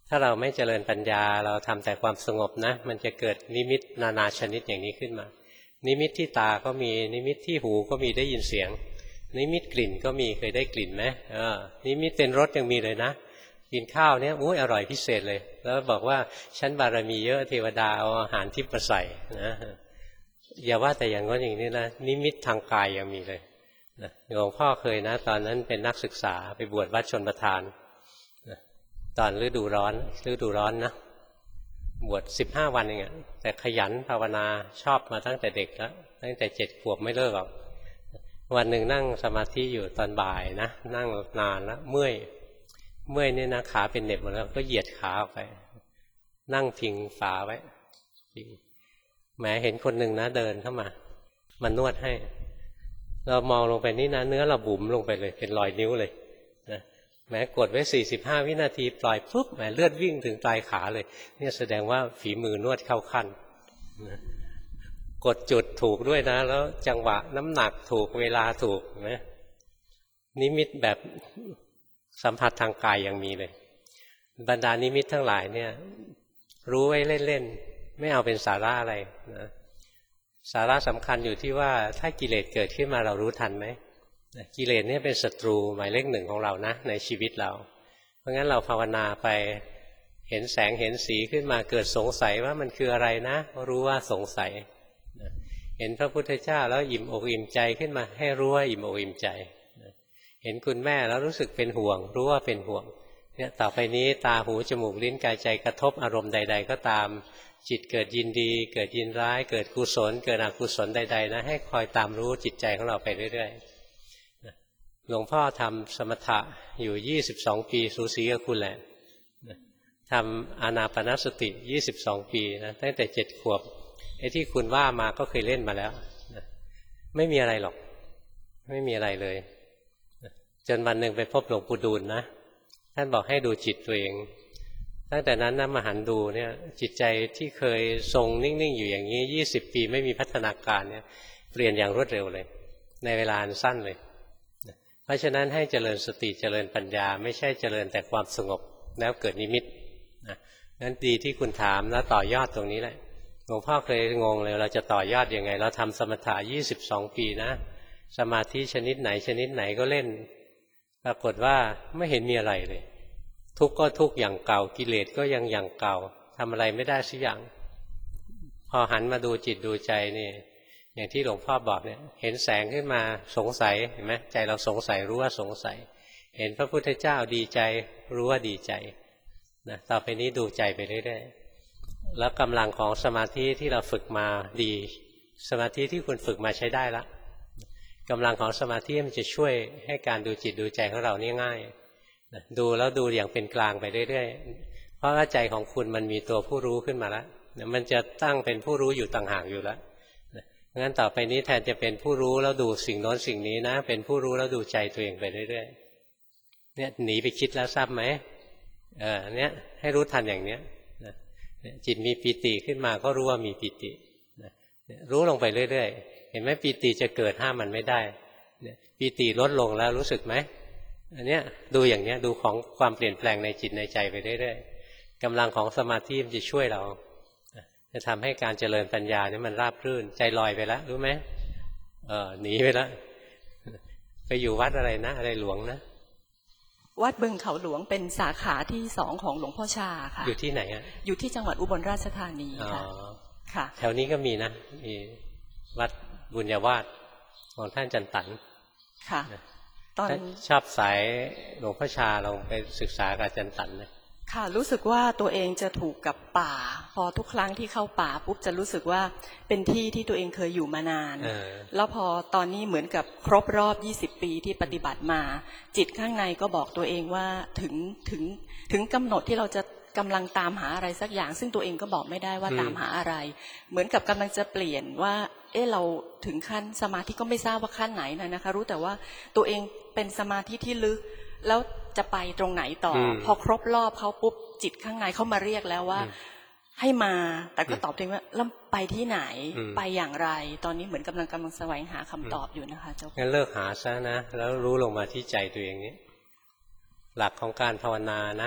ถ้าเราไม่เจริญปัญญาเราทำแต่ความสงบนะมันจะเกิดนิมิตนานาชนิดอย่างนี้ขึ้นมานิมิตที่ตาก็มีนิมิตที่หูก็มีได้ยินเสียงนิมิตกลิ่นก็มีเคยได้กลิ่นไหมเออนิมิตเป็นรสยังมีเลยนะกินข้าวเนี่ยอุ้ยอร่อยพิเศษเลยแล้วบอกว่าฉันบารมีเยอะเทวดาเอาอาหารทิพย์มาใส่นะอย่าว่าแต่อย่างนั้นอย่างนี้นะนิมิตทางกายยังมีเลยนะหลวงพ่อเคยนะตอนนั้นเป็นนักศึกษาไปบวชวัดชลประทานนะตอนฤดูร้อนฤดูร้อนนะบวชสิบห้าวันเองแต่ขยันภาวนาชอบมาตั้งแต่เด็กแล้วตั้งแต่เจ็ดขวบไม่เลิกหรอกวันหนึ่งนั่งสมาธิอยู่ตอนบ่ายนะนั่งนานแล้วเมื่อยเมื่อยนี่นะขาเป็นเหน็บหมดแล้วก็เหยียดขาออกไปนั่งพิงฝาไว้แหมเห็นคนหนึ่งนะเดินเข้ามามันนวดให้เรามองลงไปนี่นะเนื้อเราบุ๋มลงไปเลยเป็นรอยนิ้วเลยนะแหมกดไว้สี่สิบห้าวินาทีปล่อยปุ๊บแหมเลือดวิ่งถึงปลายขาเลยเนี่ยแสดงว่าฝีมือนวดเข้าขั้นนะกดจุดถูกด้วยนะแล้วจังหวะน้ำหนักถูกเวลาถูกนะนิมิตแบบสัมผัสทางกายยังมีเลยบรรดานิมิตทั้งหลายเนี่ยรู้ไว้เล่นๆไม่เอาเป็นสาระอะไรนะสาระสำคัญอยู่ที่ว่าถ้ากิเลสเกิดขึ้นมาเรารู้ทันไหมกิเลสเนี่ยเป็นศัตรูหมายเลขหนึ่งของเรานะในชีวิตเราเพราะงั้นเราภาวนาไปเห็นแสงเห็นสีขึ้นมาเกิดสงสัยว่ามันคืออะไรนะรู้ว่าสงสัยเห็นพระพุทธเจ้าแล้วอิ่มอกอิ่มใจขึ้นมาให้รู้ว่าอิ่มอกอิ่มใจเห็นคุณแม่แล้วรู้สึกเป็นห่วงรู้ว่าเป็นห่วงเนี่ยต่อไปนี้ตาหูจมูกลิ้นกายใจกระทบอารมณ์ใดๆก็ตามจิตเกิดยินดีเกิดยินร้ายเกิดกุศลเกิดอกุศลใดๆนะให้คอยตามรู้จิตใจของเราไปเรื่อยๆหลวงพ่อทำสมถะอยู่ยี่สิบสองปีสูสีกับคุณแหละทำอานาปานสติยี่สิบสองปีนะตั้งแต่เจ็ดขวบไอ้ที่คุณว่ามาก็เคยเล่นมาแล้วไม่มีอะไรหรอกไม่มีอะไรเลยจนวันหนึ่งไปพบหลวงปู่ดูลนะท่านบอกให้ดูจิตตัวเองตั้งแต่นั้นนะมาหันดูเนี่ยจิตใจที่เคยทรงนิ่งๆอยู่อย่างนี้ยี่สิบปีไม่มีพัฒนาการเนี่ยเปลี่ยนอย่างรวดเร็วเลยในเวลาอันสั้นเลยเพราะฉะนั้นให้เจริญสติเจริญปัญญาไม่ใช่เจริญแต่ความสงบแล้วเกิดนิมิตนะนั้นดีที่คุณถามแล้วต่อยอดตรงนี้แหละหลวงพ่อเคยงงเลยเราจะต่อยอดยังไงเราทำสมถะยี่สิบสองปีนะสมาธิชนิดไหนชนิดไหนก็เล่นปรากฏว่าไม่เห็นมีอะไรเลยทุกข์ก็ทุกข์อย่างเก่ากิเลสก็ยังอย่างเก่าทำอะไรไม่ได้สักอย่างพอหันมาดูจิตดูใจนี่อย่างที่หลวงพ่อบอกเนี่ยเห็นแสงขึ้นมาสงสัยเห็นไหมใจเราสงสัยรู้ว่าสงสัยเห็นพระพุทธเจ้าดีใจรู้ว่าดีใจนะต่อไปนี้ดูใจไปเรื่อยๆแล้วกำลังของสมาธิที่เราฝึกมาดีสมาธิที่คุณฝึกมาใช้ได้ละกำลังของสมาธิมันจะช่วยให้การดูจิตดูใจของเรานี่ง่ายดูแล้วดูอย่างเป็นกลางไปเรื่อยๆเพราะว่าใจของคุณมันมีตัวผู้รู้ขึ้นมาแล้วมันจะตั้งเป็นผู้รู้อยู่ต่างหากอยู่แล้วงั้นต่อไปนี้แทนจะเป็นผู้รู้แล้วดูสิ่งโน้นสิ่งนี้นะเป็นผู้รู้แล้วดูใจตัวเองไปเรื่อยๆเนี่ยหนีไปคิดแล้วทราบไหมเออเนี่ยให้รู้ทันอย่างเนี้ยจิตมีปีติขึ้นมาก็รู้ว่ามีปีติรู้ลงไปเรื่อยๆเห็นไหมปีติจะเกิดห้ามมันไม่ได้ปีติลดลงแล้วรู้สึกไหมอันเนี้ยดูอย่างเนี้ยดูของความเปลี่ยนแปลงในจิตในใจไปเรื่อยๆกำลังของสมาธิมันจะช่วยเราจะทำให้การเจริญปัญญาเนี่ยมันราบรื่นใจลอยไปแล้วรู้ไหมเออหนีไปแล้วไปอยู่วัดอะไรนะอะไรหลวงนะวัดบึงเขาหลวงเป็นสาขาที่สองของหลวงพ่อชาค่ะอยู่ที่ไหนอ่ะอยู่ที่จังหวัดอุบลราชธานีค่ะค่ะแถวนี้ก็มีนะมีวัดบุญญาวาสของท่านจันตันค่ะตอนชอบสายหลวงพ่อชาลองไปศึกษากับอาจารย์ตันนะค่ะรู้สึกว่าตัวเองจะถูกกับป่าพอทุกครั้งที่เข้าป่าปุ๊บจะรู้สึกว่าเป็นที่ที่ตัวเองเคยอยู่มานานแล้วพอตอนนี้เหมือนกับครบรอบยี่สิบปีที่ปฏิบัติมาจิตข้างในก็บอกตัวเองว่าถึงถึงถึงกำหนดที่เราจะกำลังตามหาอะไรสักอย่างซึ่งตัวเองก็บอกไม่ได้ว่าตามหาอะไรเหมือนกับกำลังจะเปลี่ยนว่าเออเราถึงขั้นสมาธิก็ไม่ทราบว่าขั้นไหนนะนะคะรู้แต่ว่าตัวเองเป็นสมาธิที่ลึกแล้วจะไปตรงไหนต่อพอครบรอบเขาปุ๊บจิตข้างในเขามาเรียกแล้วว่าให้มาแต่ก็ตอบตัวเองว่าแล้วไปที่ไหนไปอย่างไรตอนนี้เหมือนกำลังกำลังแสวงหาคำตอบอยู่นะคะเจ้างั้นเลิกหาซะนะแล้วรู้ลงมาที่ใจตัวเองนี้หลักของการภาวนานะ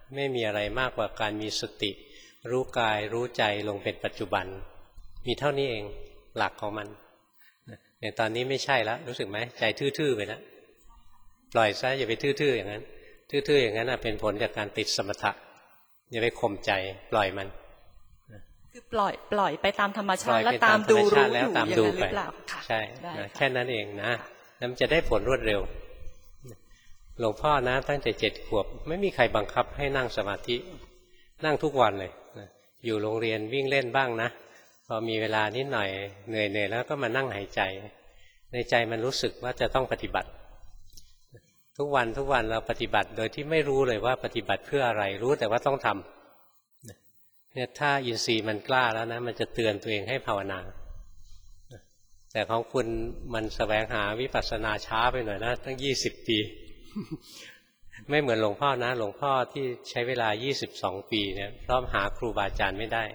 ไม่มีอะไรมากกว่าการมีสติรู้กายรู้ใจลงเป็นปัจจุบันมีเท่านี้เองหลักของมันอย่างตอนนี้ไม่ใช่แล้วรู้สึกไหมใจทื่อๆไปแล้วปล่อยซะอย่าไปทื่อๆอย่างนั้นทื่อๆอย่างนั้นเป็นผลจากการติดสมถะอย่าไปข่มใจปล่อยมันคือปล่อยปล่อยไปตามธรรมชาติแล้วตามดูรู้อยู่อย่างนั้นหรือเปล่าใช่แค่นั้นเองนะแล้วมันจะได้ผลรวดเร็วหลวงพ่อนะตั้งแต่เจ็ดขวบไม่มีใครบังคับให้นั่งสมาธินั่งทุกวันเลยอยู่โรงเรียนวิ่งเล่นบ้างนะพอมีเวลานิดหน่อยเหนื่อยๆแล้วก็มานั่งหายใจในใจมันรู้สึกว่าจะต้องปฏิบัติทุกวันทุกวันเราปฏิบัติโดยที่ไม่รู้เลยว่าปฏิบัติเพื่ออะไรรู้แต่ว่าต้องทำเนี่ยถ้าอินทรีย์มันกล้าแล้วนะมันจะเตือนตัวเองให้ภาวนาแต่ของคุณมันแสวงหาวิปัสสนาช้าไปหน่อยนะตั้งยี่สิบปีไม่เหมือนหลวงพ่อนะหลวงพ่อที่ใช้เวลายี่สิบสองปีเนี่ยเพราะหาครูบาอาจารย์ไม่ได้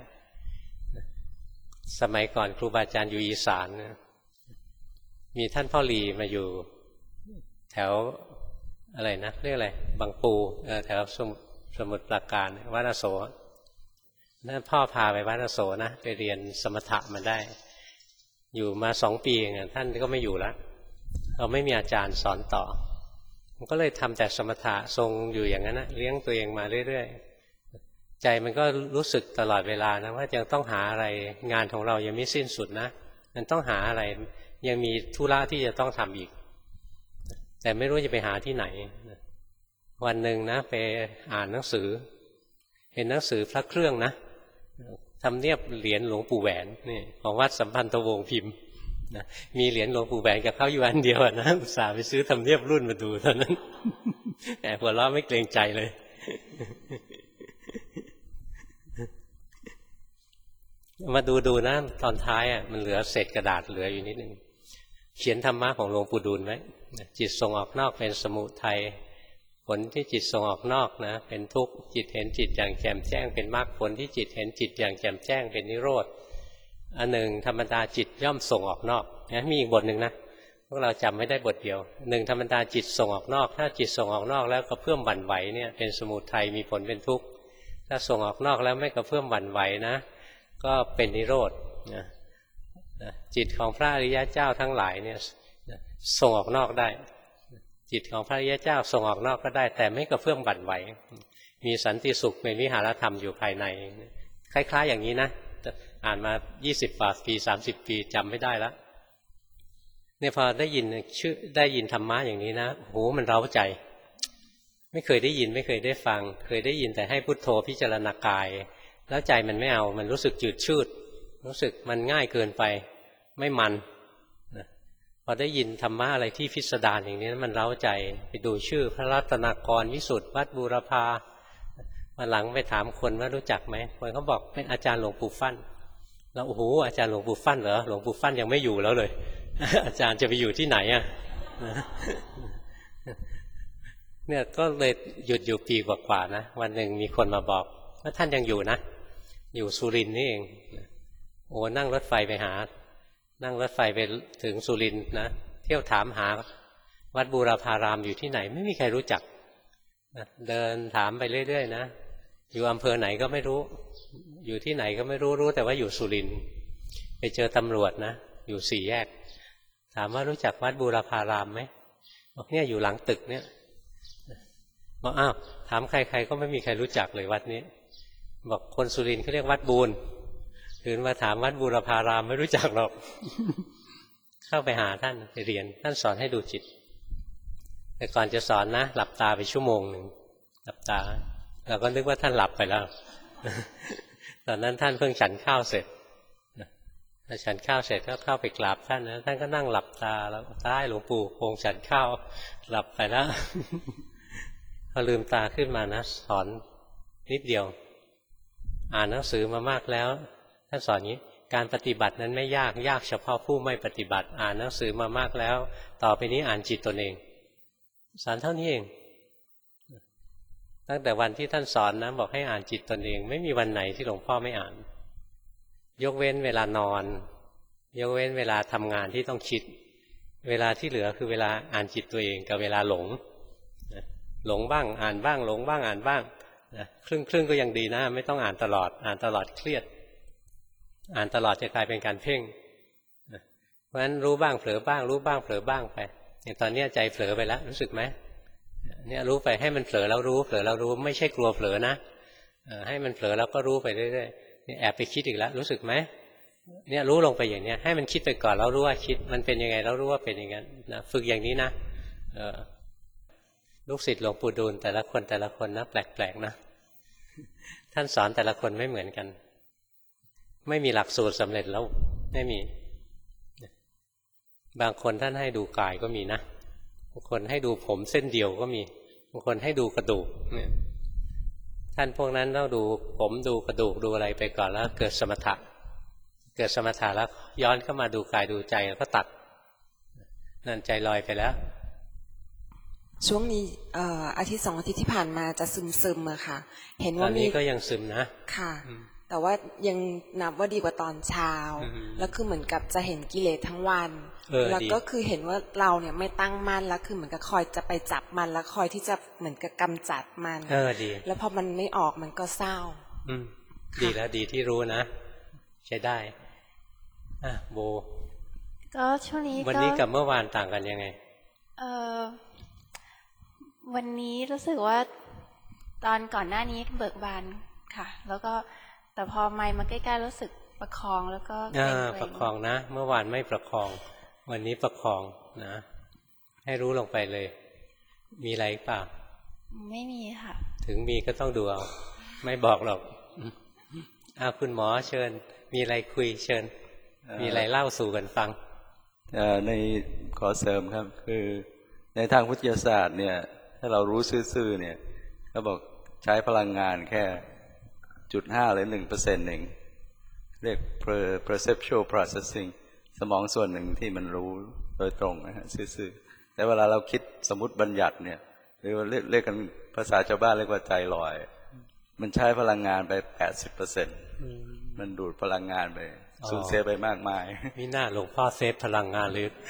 สมัยก่อนครูบาอาจารย์อยู่อีสานมีท่านพ่อหลีมาอยู่แถวอะไรนะเรียกอะไรบางปูแถวสมุทรปราการวัดอโศกนั่นพ่อพาไปวัดอโศกนะไปเรียนสมถะมาได้อยู่มาสองปีเองท่านก็ไม่อยู่แล้วเราไม่มีอาจารย์สอนต่อมันก็เลยทำแต่สมถะทรงอยู่อย่างนั้นนะเลี้ยงตัวเองมาเรื่อยๆใจมันก็รู้สึกตลอดเวลานะว่ายังต้องหาอะไรงานของเรายังไม่สิ้นสุดนะมันต้องหาอะไรยังมีธุระที่จะต้องทำอีกแต่ไม่รู้จะไปหาที่ไหนวันหนึ่งนะไปอ่านหนังสือเห็นหนังสือพระเครื่องนะทำเนียบเหรียญหลวงปู่แหวนนี่ของวัดสัมพันธวงศ์พิมพ์นะมีเหรียญหลวงปู่แหวนกับเขาอยู่อันเดียวนะอุตส่าห์ไปซื้อทำเนียบรุ่นมาดูเท่านั้นแต่หัวเราะไม่เกรงใจเลยมาดูดูนะตอนท้ายอ่ะมันเหลือเศษกระดาษเหลืออยู่นิดนึงเขียนธรรมะของหลวงปู่ดูลไว้จิตส่งออกนอกเป็นสมุทัยผลที่จิตส่งออกนอกนะเป็นทุกข์จิตเห็นจิตอย่างแจ่มแจ้งเป็นมรรคผลที่จิตเห็นจิตอย่างแจ่มแจ้งเป็นนิโรธอันหนึ่งธรรมดาจิตย่อมส่งออกนอกนะมีอีกบทหนึ่งนะพวกเราจำไม่ได้บทเดียวหนึ่งธรรมดาจิตส่งออกนอกถ้าจิตส่งออกนอกแล้วกระเพื่อมหวั่นไหวเนี่ยเป็นสมุทัยมีผลเป็นทุกข์ถ้าส่งออกนอกแล้วไม่กระเพื่อมหวั่นไหวนะก็เป็นนิโรธนะจิตของพระอริยเจ้าทั้งหลายเนี่ยส่งออกนอกได้จิตของพระอริยเจ้าส่งออกนอกก็ได้แต่ไม่กระเพื่อมบั่นไหวมีสันติสุขเป็นวิหารธรรมอยู่ภายในคล้ายๆอย่างนี้นะอ่านมายี่สิบกว่าปีสามสิบปีจำไม่ได้แล้วเนี่ยพอได้ยินชื่อได้ยินธรรมะอย่างนี้นะโหมันเร้าใจไม่เคยได้ยินไม่เคยได้ฟังเคยได้ยินแต่ให้พุทโธพิจารณากายแล้วใจมันไม่เอามันรู้สึกจืดชืดรู้สึกมันง่ายเกินไปไม่มันพอได้ยินธรรมะอะไรที่พิสดารอย่างนี้มันเร้าใจไปดูชื่อพระรัตนกรวิสุทธิวัดบูรพาวันหลังไปถามคนว่ารู้จักไหมคนเขาบอกเป็นอาจารย์หลวงปู่ฟั่นแล้วโอ้โหอาจารย์หลวงปู่ฟั่นเหรอหลวงปู่ฟั่นยังไม่อยู่แล้วเลย อาจารย์จะไปอยู่ที่ไหนอ่ะ เนี่ยก็เลยหยุดอยู่ปีกว่าๆนะวันหนึ่งมีคนมาบอกว่าท่านยังอยู่นะอยู่สุรินทร์นี่เองโอ้นั่งรถไฟไปหานั่งรถไฟไปถึงสุรินทร์นะเที่ยวถามหาวัดบูรพารามอยู่ที่ไหนไม่มีใครรู้จักนะเดินถามไปเรื่อยๆนะอยู่อำเภอไหนก็ไม่รู้อยู่ที่ไหนก็ไม่รู้รู้แต่ว่าอยู่สุรินทร์ไปเจอตำรวจนะอยู่สี่แยกถามว่ารู้จักวัดบูรพารามไหมบอกเนี่ยอยู่หลังตึกเนี่ยบอกอ้าวถามใครๆก็ไม่มีใครรู้จักเลยวัดนี้บอกคนสุรินทร์เขาเรียกวัดบูรถึงมาถามวัดบูรพารามไม่รู้จักหรอก เข้าไปหาท่านไปเรียนท่านสอนให้ดูจิตแต่ก่อนจะสอนนะหลับตาไปชั่วโมงหนึ่งหลับตาเราก็นึกว่าท่านหลับไปแล้ว ตอนนั้นท่านเพิ่งฉันข้าวเสร็จพอฉันข้าวเสร็จก็เข้าไปกราบท่านนะท่านก็นั่งหลับตาแล้วตายหลวงปู่คงฉันข้าวหลับไปแล้ว พอลืมตาขึ้นมานะสอนนิดเดียวอ่านหนังสือมามากแล้วท่านสอนอย่างนี้การปฏิบัตินั้นไม่ยากยากเฉพาะผู้ไม่ปฏิบัติอ่านหนังสือมามากแล้วต่อไปนี้อ่านจิตตนเองสอนเท่านี้เองตั้งแต่วันที่ท่านสอนนะบอกให้อ่านจิตตนเองไม่มีวันไหนที่หลวงพ่อไม่อ่านยกเว้นเวลานอนยกเว้นเวลาทำงานที่ต้องคิดเวลาที่เหลือคือเวลาอ่านจิตตัวเองกับเวลาหลงหลงบ้างอ่านบ้างหลงบ้างอ่านบ้างนะครึ่งครึ่งก็ยังดีนะไม่ต้องอ่านตลอดอ่านตลอดเครียดอ่านตลอดจะกลายเป็นการเพ่งนะเพราะฉะนั้นรู้บ้างเผลอบ้างรู้บ้างเผลอบ้างไปอย่างตอนนี้ใจเผลอไปแล้วรู้สึกไหมเนี่ยรู้ไปให้มันเผลอแล้วรู้เผลอแล้วรู้ไม่ใช่กลัวเผลอนะให้มันเผลอแล้วก็รู้ไปเรื่อยๆนี่แอบไปคิดอีกแล้วรู้สึกไหมเนี่ยรู้ลงไปอย่างเนี้ยให้มันคิดไปก่อนแล้วรู้ว่าคิดมันเป็นยังไงแล้วรู้ว่าเป็นอย่างนั้นนะฝึกอย่างนี้นะลูกศิษย์หลวงปู่ดูลแต่ละคนแต่ละคนนะแปลกๆนะท่านสอนแต่ละคนไม่เหมือนกันไม่มีหลักสูตรสำเร็จแล้วไม่มีบางคนท่านให้ดูกายก็มีนะบางคนให้ดูผมเส้นเดียวก็มีบางคนให้ดูกระดูกเนี่ยท่านพวกนั้นต้องดูผมดูกระดูกดูอะไรไปก่อนแล้วเกิดสมถะเกิดสมถะแล้วย้อนเข้ามาดูกายดูใจแล้วก็ตัดนั่นใจลอยไปแล้วช่วงนี้อาทิตย์สองอาทิตย์ที่ผ่านมาจะซึมซึมอะค่ะเห็นว่ามีตอนนี้ก็ยังซึมนะค่ะแต่ว่ายังนับว่าดีกว่าตอนเช้าแล้วคือเหมือนกับจะเห็นกิเลสทั้งวันแล้วก็คือเห็นว่าเราเนี่ยไม่ตั้งมั่นแล้วคือเหมือนกับคอยจะไปจับมันแล้วคอยที่จะเหมือนกับกำจัดมันเออดีแล้วพอมันไม่ออกมันก็เศร้าอืมดีแล้วดีที่รู้นะใช้ได้อ่ะโบก็ช่วงนี้วันนี้กับเมื่อวานต่างกันยังไงเออวันนี้รู้สึกว่าตอนก่อนหน้านี้เบิกบานค่ะแล้วก็แต่พอไมค์มาใกล้ๆรู้สึกประคองแล้วก็เกรงๆประคองนะเมื่อวานไม่ประคองวันนี้ประคองนะให้รู้ลงไปเลยมีอะไรเปล่าไม่มีค่ะถึงมีก็ต้องดูเอาไม่บอกหรอกอ้าวคุณหมอเชิญมีอะไรคุยเชิญมีอะไรเล่าสู่กันฟังในขอเสริมครับคือในทางวิทยาศาสตร์เนี่ยถ้าเรารู้ซื่อๆเนี่ยเขาบอกใช้พลังงานแค่จุดห้าหรือหนึ่งเปอร์เซ็นต์หนึ่งเรียก perceptual processing สมองส่วนหนึ่งที่มันรู้โดยตรงนะฮะซื่อๆแต่เวลาเราคิดสมมุติบัญญัติเนี่ยหรือเรียกเรียกกันภาษาชาวบ้านเรียกว่าใจลอยมันใช้พลังงานไป แปดสิบเปอร์เซ็นต์ มันดูดพลังงานไปสูญเสียไปมากมายมีหน้าหลวงพ่อเซฟพลังงานลึก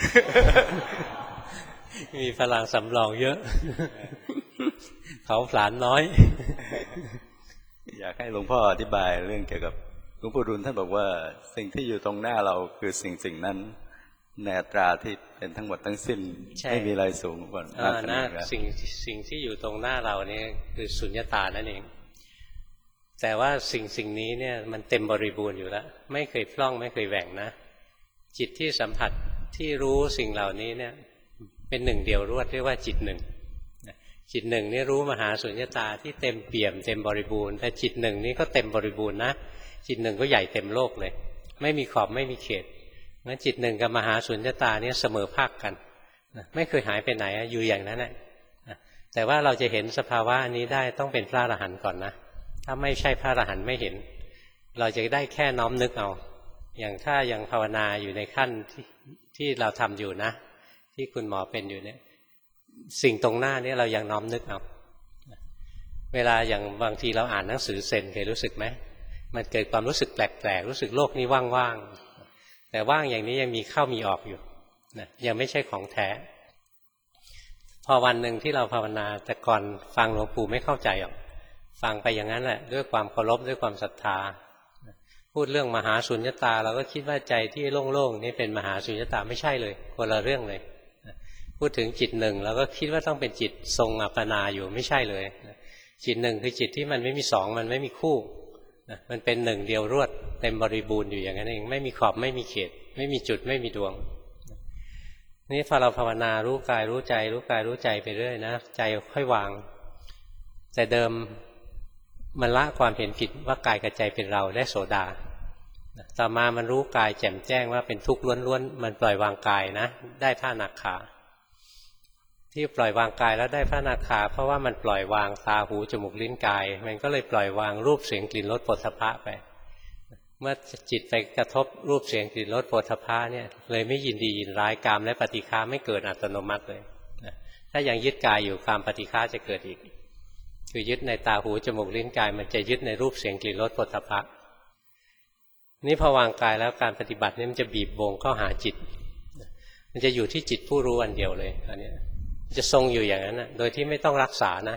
มีพลังสำรองเยอะเขาผลาญน้อยอยากให้หลวงพ่ออธิบายเรื่องเกี่ยวกับหลวงปู่ดูลท่านบอกว่าสิ่งที่อยู่ตรงหน้าเราคือสิ่งสิ่งนั้นในอัตราที่เป็นทั้งหมดทั้งสิ้นไม่มีอะไรสูงกว่ามากขนาดนั้นสิ่งสิ่งที่อยู่ตรงหน้าเราเนี่ยคือสุญญตานั่นเองแต่ว่าสิ่งสิ่งนี้เนี่ยมันเต็มบริบูรณ์อยู่แล้วไม่เคยพล่องไม่เคยแหว่งนะจิตที่สัมผัสที่รู้สิ่งเหล่านี้เนี่ยเป็นหนึ่งเดียวรวดเรียกว่าจิตหนึ่งจิตหนึ่งนี่รู้มหาสุญญตาที่เต็มเปี่ยมเต็มบริบูรณ์แต่จิตหนึ่งนี่ก็เต็มบริบูรณ์นะจิตหนึ่งก็ใหญ่เต็มโลกเลยไม่มีขอบไม่มีเขตงั้นจิตหนึ่งกับมหาสุญญตาเนี่ยเสมอภาคกันไม่เคยหายไปไหนอยู่อย่างนั้นแหละแต่ว่าเราจะเห็นสภาวะนี้ได้ต้องเป็นพระอรหันต์ก่อนนะถ้าไม่ใช่พระอรหันต์ไม่เห็นเราจะได้แค่น้อมนึกเอาอย่างถ้ายังภาวนาอยู่ในขั้นที่ที่เราทำอยู่นะที่คุณหมอเป็นอยู่เนี่ยสิ่งตรงหน้านี้เรายังน้อมนึกเอาเวลาอย่างบางทีเราอ่านหนังสือเซนเคยรู้สึกไหมมันเกิดความรู้สึกแปลกๆรู้สึกโลกนี้ว่างๆแต่ว่างอย่างนี้ยังมีเข้ามีออกอยู่นะยังไม่ใช่ของแท้พอวันหนึ่งที่เราภาวนาแต่ก่อนฟังหลวงปู่ไม่เข้าใจหรอกฟังไปอย่างนั้นแหละด้วยความเคารพด้วยความศรัทธาพูดเรื่องมหาสุญญตาเราก็คิดว่าใจที่โล่งๆนี่เป็นมหาสุญญตาไม่ใช่เลยคนละเรื่องเลยพูดถึงจิตหนึ่งเราก็คิดว่าต้องเป็นจิตทรงอัปปนาอยู่ไม่ใช่เลยจิตหนึ่งคือจิตที่มันไม่มีสองมันไม่มีคู่มันเป็นหนึ่งเดียวรวดเต็มบริบูรณ์อยู่อย่างนั้นเองไม่มีขอบไม่มีเขตไม่มีจุดไม่มีดวงนี่พอเราภาวนารู้กายรู้ใจรู้กายรู้ใจไปเรื่อยนะใจค่อยวางแต่เดิมมันละความเห็นผิดว่ากายกับใจเป็นเราได้โสดาต่อมามันรู้กายแจ่มแจ้งว่าเป็นทุกข์ล้วนๆมันปล่อยวางกายนะได้พระอนาคาที่ปล่อยวางกายแล้วได้พระอนาคาเพราะว่ามันปล่อยวางตาหูจมูกลิ้นกายมันก็เลยปล่อยวางรูปเสียงกลิ่นรสโผฏฐัพพะไปเมื่อจิตไปกระทบรูปเสียงกลิ่นรสโผฏฐัพพะเนี่ยเลยไม่ยินดียินร้ายกามและปฏิฆาไม่เกิดอัตโนมัติเลยถ้ายังยึดกายอยู่กามปฏิฆาจะเกิดอีกคือยึดในตาหูจมูกลิ้นกายมันจะยึดในรูปเสียงกลิ่นรสโผฏฐัพพะนี่พอวางกายแล้วการปฏิบัตินี่มันจะบีบวงเข้าหาจิตมันจะอยู่ที่จิตผู้รู้อันเดียวเลยอันนี้จะทรงอยู่อย่างนั้นนะโดยที่ไม่ต้องรักษานะ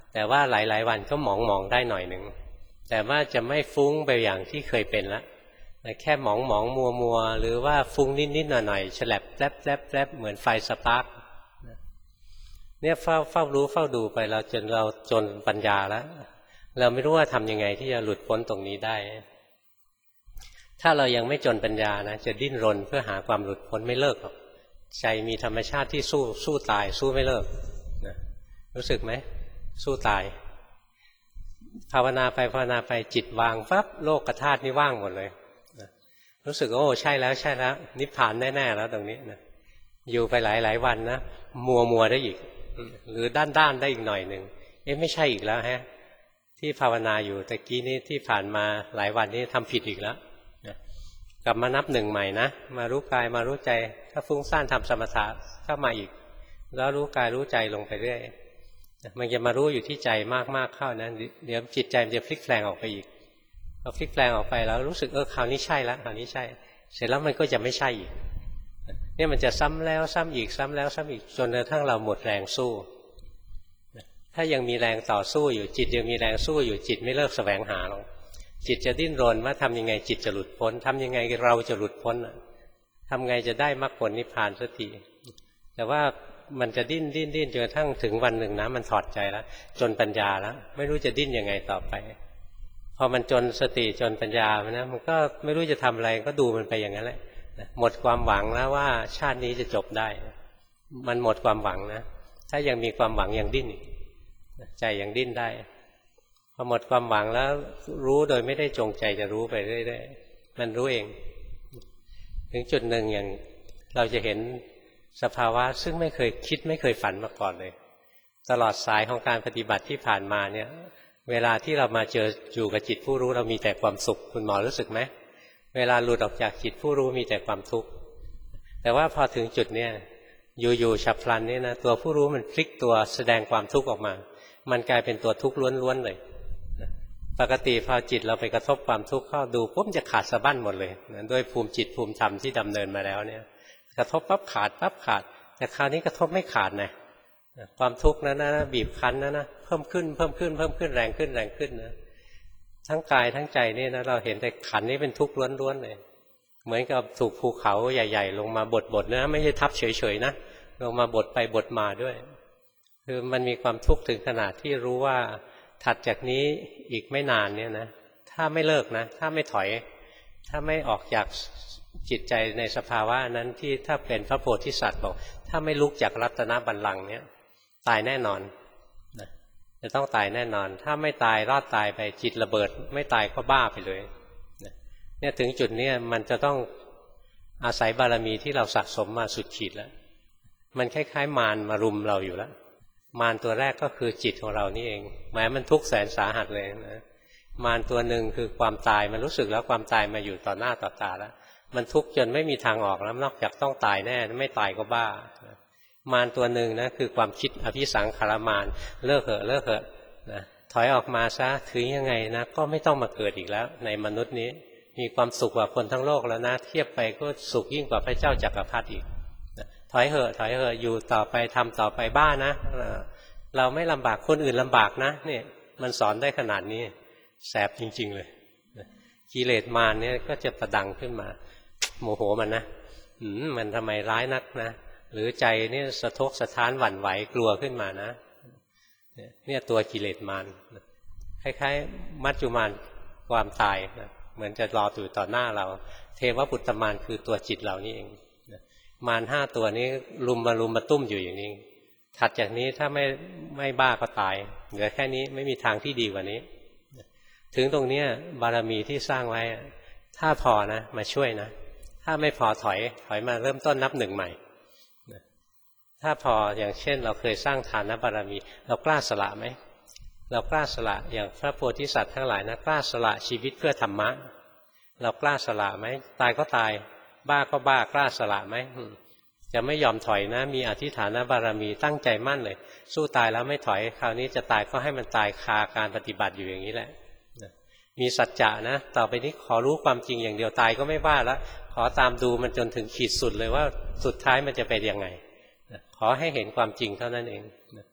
แต่ว่าหลายๆวันก็หมองมองได้หน่อยหนึ่งแต่ว่าจะไม่ฟุ้งไปอย่างที่เคยเป็นละแค่หมองหมองมัวมัวหรือว่าฟุ้งนิดนิดหน่อยหน่อยฉลับแป๊บแป๊บแป๊บเหมือนไฟสปาร์กเนี่ยเฝ้าเฝ้ารู้เฝ้าดูไปเราจนเราจนปัญญาแล้วเราไม่รู้ว่าทำยังไงที่จะหลุดพ้นตรงนี้ได้ถ้าเรายังไม่จนปัญญานะจะดิ้นรนเพื่อหาความหลุดพ้นไม่เลิกหรอกใจมีธรรมชาติที่สู้สู้ตายสู้ไม่เลิกนะรู้สึกไหมสู้ตายภาวนาไปภาวนาไปจิตวางปั๊บโลกธาตุนี่ว่างหมดเลยนะรู้สึกโอ้ใช่แล้วใช่แล้วนิพพานแน่ๆแล้วตรงนี้นะอยู่ไปหลายๆวันนะมัวมัวได้อีกหรือด้านด้านได้อีกหน่อยหนึ่งเอ๊ะไม่ใช่อีกแล้วฮะที่ภาวนาอยู่ตะกี้นี้ที่ผ่านมาหลายวันนี้ทำผิดอีกแล้วนะกลับมานับหนึ่งใหม่นะมารู้กายมารู้ใจถ้าฟุ้งซ่านทำสมถะเข้ามาอีกแล้วรู้กายรู้ใจลงไปเรื่อยมันจะมารู้อยู่ที่ใจมากๆเข้านะเดี๋ยวจิตใจมันจะพลิกแปลงออกไปอีกพอพลิกแปลงออกไปแล้วรู้สึกเออคราวนี้ใช่แล้วคราวนี้ใช่เสร็จแล้วมันก็จะไม่ใช่อีกเนี่ยมันจะซ้ำแล้วซ้ำอีกซ้ำแล้วซ้ำอีกจนกระทั่งเราหมดแรงสู้ถ้ายังมีแรงต่อสู้อยู่จิตยังมีแรงสู้อยู่จิตไม่เลิกแสวงหาหรอกจิตจะดิ้นรนว่าทำยังไงจิตจะหลุดพ้นทำยังไงเราจะหลุดพ้นทำไงจะได้มรรคผลนิพพานสักทีแต่ว่ามันจะดิ้นดิ้นดิ้นจนกระทั่งถึงวันหนึ่งนะมันถอดใจแล้วจนปัญญาแล้วไม่รู้จะดิ้นยังไงต่อไปพอมันจนสติจนปัญญานะมันก็ไม่รู้จะทำอะไรก็ดูมันไปอย่างนั้นแหละหมดความหวังแล้วว่าชาตินี้จะจบได้มันหมดความหวังนะถ้ายังมีความหวังยังดิ้นใจยังดิ้นได้พอหมดความหวังแล้วรู้โดยไม่ได้จงใจจะรู้ไปเรื่อยๆมันรู้เองถึงจุดหนึ่งอย่างเราจะเห็นสภาวะซึ่งไม่เคยคิดไม่เคยฝันมาก่อนเลยตลอดสายของการปฏิบัติที่ผ่านมาเนี่ยเวลาที่เรามาเจออยู่กับจิตผู้รู้เรามีแต่ความสุขคุณหมอรู้สึกไหมเวลาหลุดออกจากจิตผู้รู้มีแต่ความทุกข์แต่ว่าพอถึงจุดเนี้ยอยู่ๆฉับพลันนี่นะตัวผู้รู้มันพลิกตัวแสดงความทุกข์ออกมามันกลายเป็นตัวทุกข์ล้วนๆเลยปกติพอจิตเราไปกระทบความทุกข์เข้าดูปุ๊บจะขาดสะบั้นหมดเลยนะด้วยภูมิจิตภูมิธรรมที่ดำเนินมาแล้วเนี่ยกระทบปั๊บขาดปั๊บขาดแต่คราวนี้กระทบไม่ขาดนะความทุกข์นั้นนะบีบคั้นนะนะเพิ่มขึ้นเพิ่มขึ้นเพิ่มขึ้นแรงขึ้นแรงขึ้นนะทั้งกายทั้งใจนี่นะเราเห็นแต่ขันนี้เป็นทุกข์ล้วนๆเลยเหมือนกับถูกภูเขาใหญ่ๆลงมาบดๆนะไม่ใช่ทับเฉยๆนะลงมาบดไปบดมาด้วยคือมันมีความทุกข์ถึงขนาดที่รู้ว่าถัดจากนี้อีกไม่นานเนี่ยนะถ้าไม่เลิกนะถ้าไม่ถอยถ้าไม่ออกจากจิตใจในสภาวะนั้นที่ถ้าเป็นพระโพธิสัตว์บอกถ้าไม่ลุกจากรัตนบัลลังก์เนี่ยตายแน่นอนนะจะต้องตายแน่นอนถ้าไม่ตายรอดตายไปจิตระเบิดไม่ตายก็บ้าไปเลยนะเนี่ยถึงจุดนี้มันจะต้องอาศัยบารมีที่เราสะสมมาสุดขีดแล้วมันคล้ายๆมารมารุมเราอยู่แล้วมารตัวแรกก็คือจิตของเรานี่เองแม้มันทุกข์แสนสาหัสเลยนะมารตัวหนึ่งคือความตายมันรู้สึกแล้วความตายมาอยู่ต่อหน้าต่อตาแล้วมันทุกข์จนไม่มีทางออกแล้วนอกจากต้องตายแน่ไม่ตายก็บ้ามารตัวหนึ่งนะคือความคิดอภิสังขารมารเลิกเหอะเลิกเหอะนะถอยออกมาซะถึงยังไงนะก็ไม่ต้องมาเกิดอีกแล้วในมนุษย์นี้มีความสุขกว่าคนทั้งโลกแล้วนะเทียบไปก็สุขยิ่งกว่าพระเจ้าจักรพรรดิอีกถอยเหอะถอยเหอะอยู่ต่อไปทำต่อไปบ้านะเราไม่ลำบากคนอื่นลำบากนะเนี่ยมันสอนได้ขนาดนี้แสบจริงๆเลยกิเลสมารเนี่ยก็จะประดังขึ้นมาโมโหมันนะอืมมันทำไมร้ายนักนะหรือใจนี่สะทกสะท้านหวั่นไหวกลัวขึ้นมานะเนี่ยตัวกิเลสมารคล้ายๆมัจจุมารความตายนะเหมือนจะรออยู่ต่อหน้าเราเทวปุตตมารคือตัวจิตเรานี่เองมารห้าตัวนี้ลุมมาลุมมาตุ้มอยู่อย่างนี้ถัดจากนี้ถ้าไม่ไม่บ้าก็ตายเหลือแค่นี้ไม่มีทางที่ดีกว่านี้ถึงตรงนี้บารมีที่สร้างไว้ถ้าพอนะมาช่วยนะถ้าไม่พอถอยถอยมาเริ่มต้นนับหนึ่งใหม่ถ้าพออย่างเช่นเราเคยสร้างฐานบารมีเรากล้าสละไหมเรากล้าสละอย่างพระโพธิสัตว์ทั้งหลายนะกล้าสละชีวิตเพื่อธรรมะเรากล้าสละไหมตายก็ตายบ้าก็บ้ากล้าสละไหมจะไม่ยอมถอยนะมีอธิฐานบารมีตั้งใจมั่นเลยสู้ตายแล้วไม่ถอยคราวนี้จะตายก็ให้มันตายคาการปฏิบัติอยู่อย่างนี้แหละมีสัจจะนะต่อไปนี้ขอรู้ความจริงอย่างเดียวตายก็ไม่ว่าแล้วขอตามดูมันจนถึงขีดสุดเลยว่าสุดท้ายมันจะเป็นยังไงขอให้เห็นความจริงเท่านั้นเอง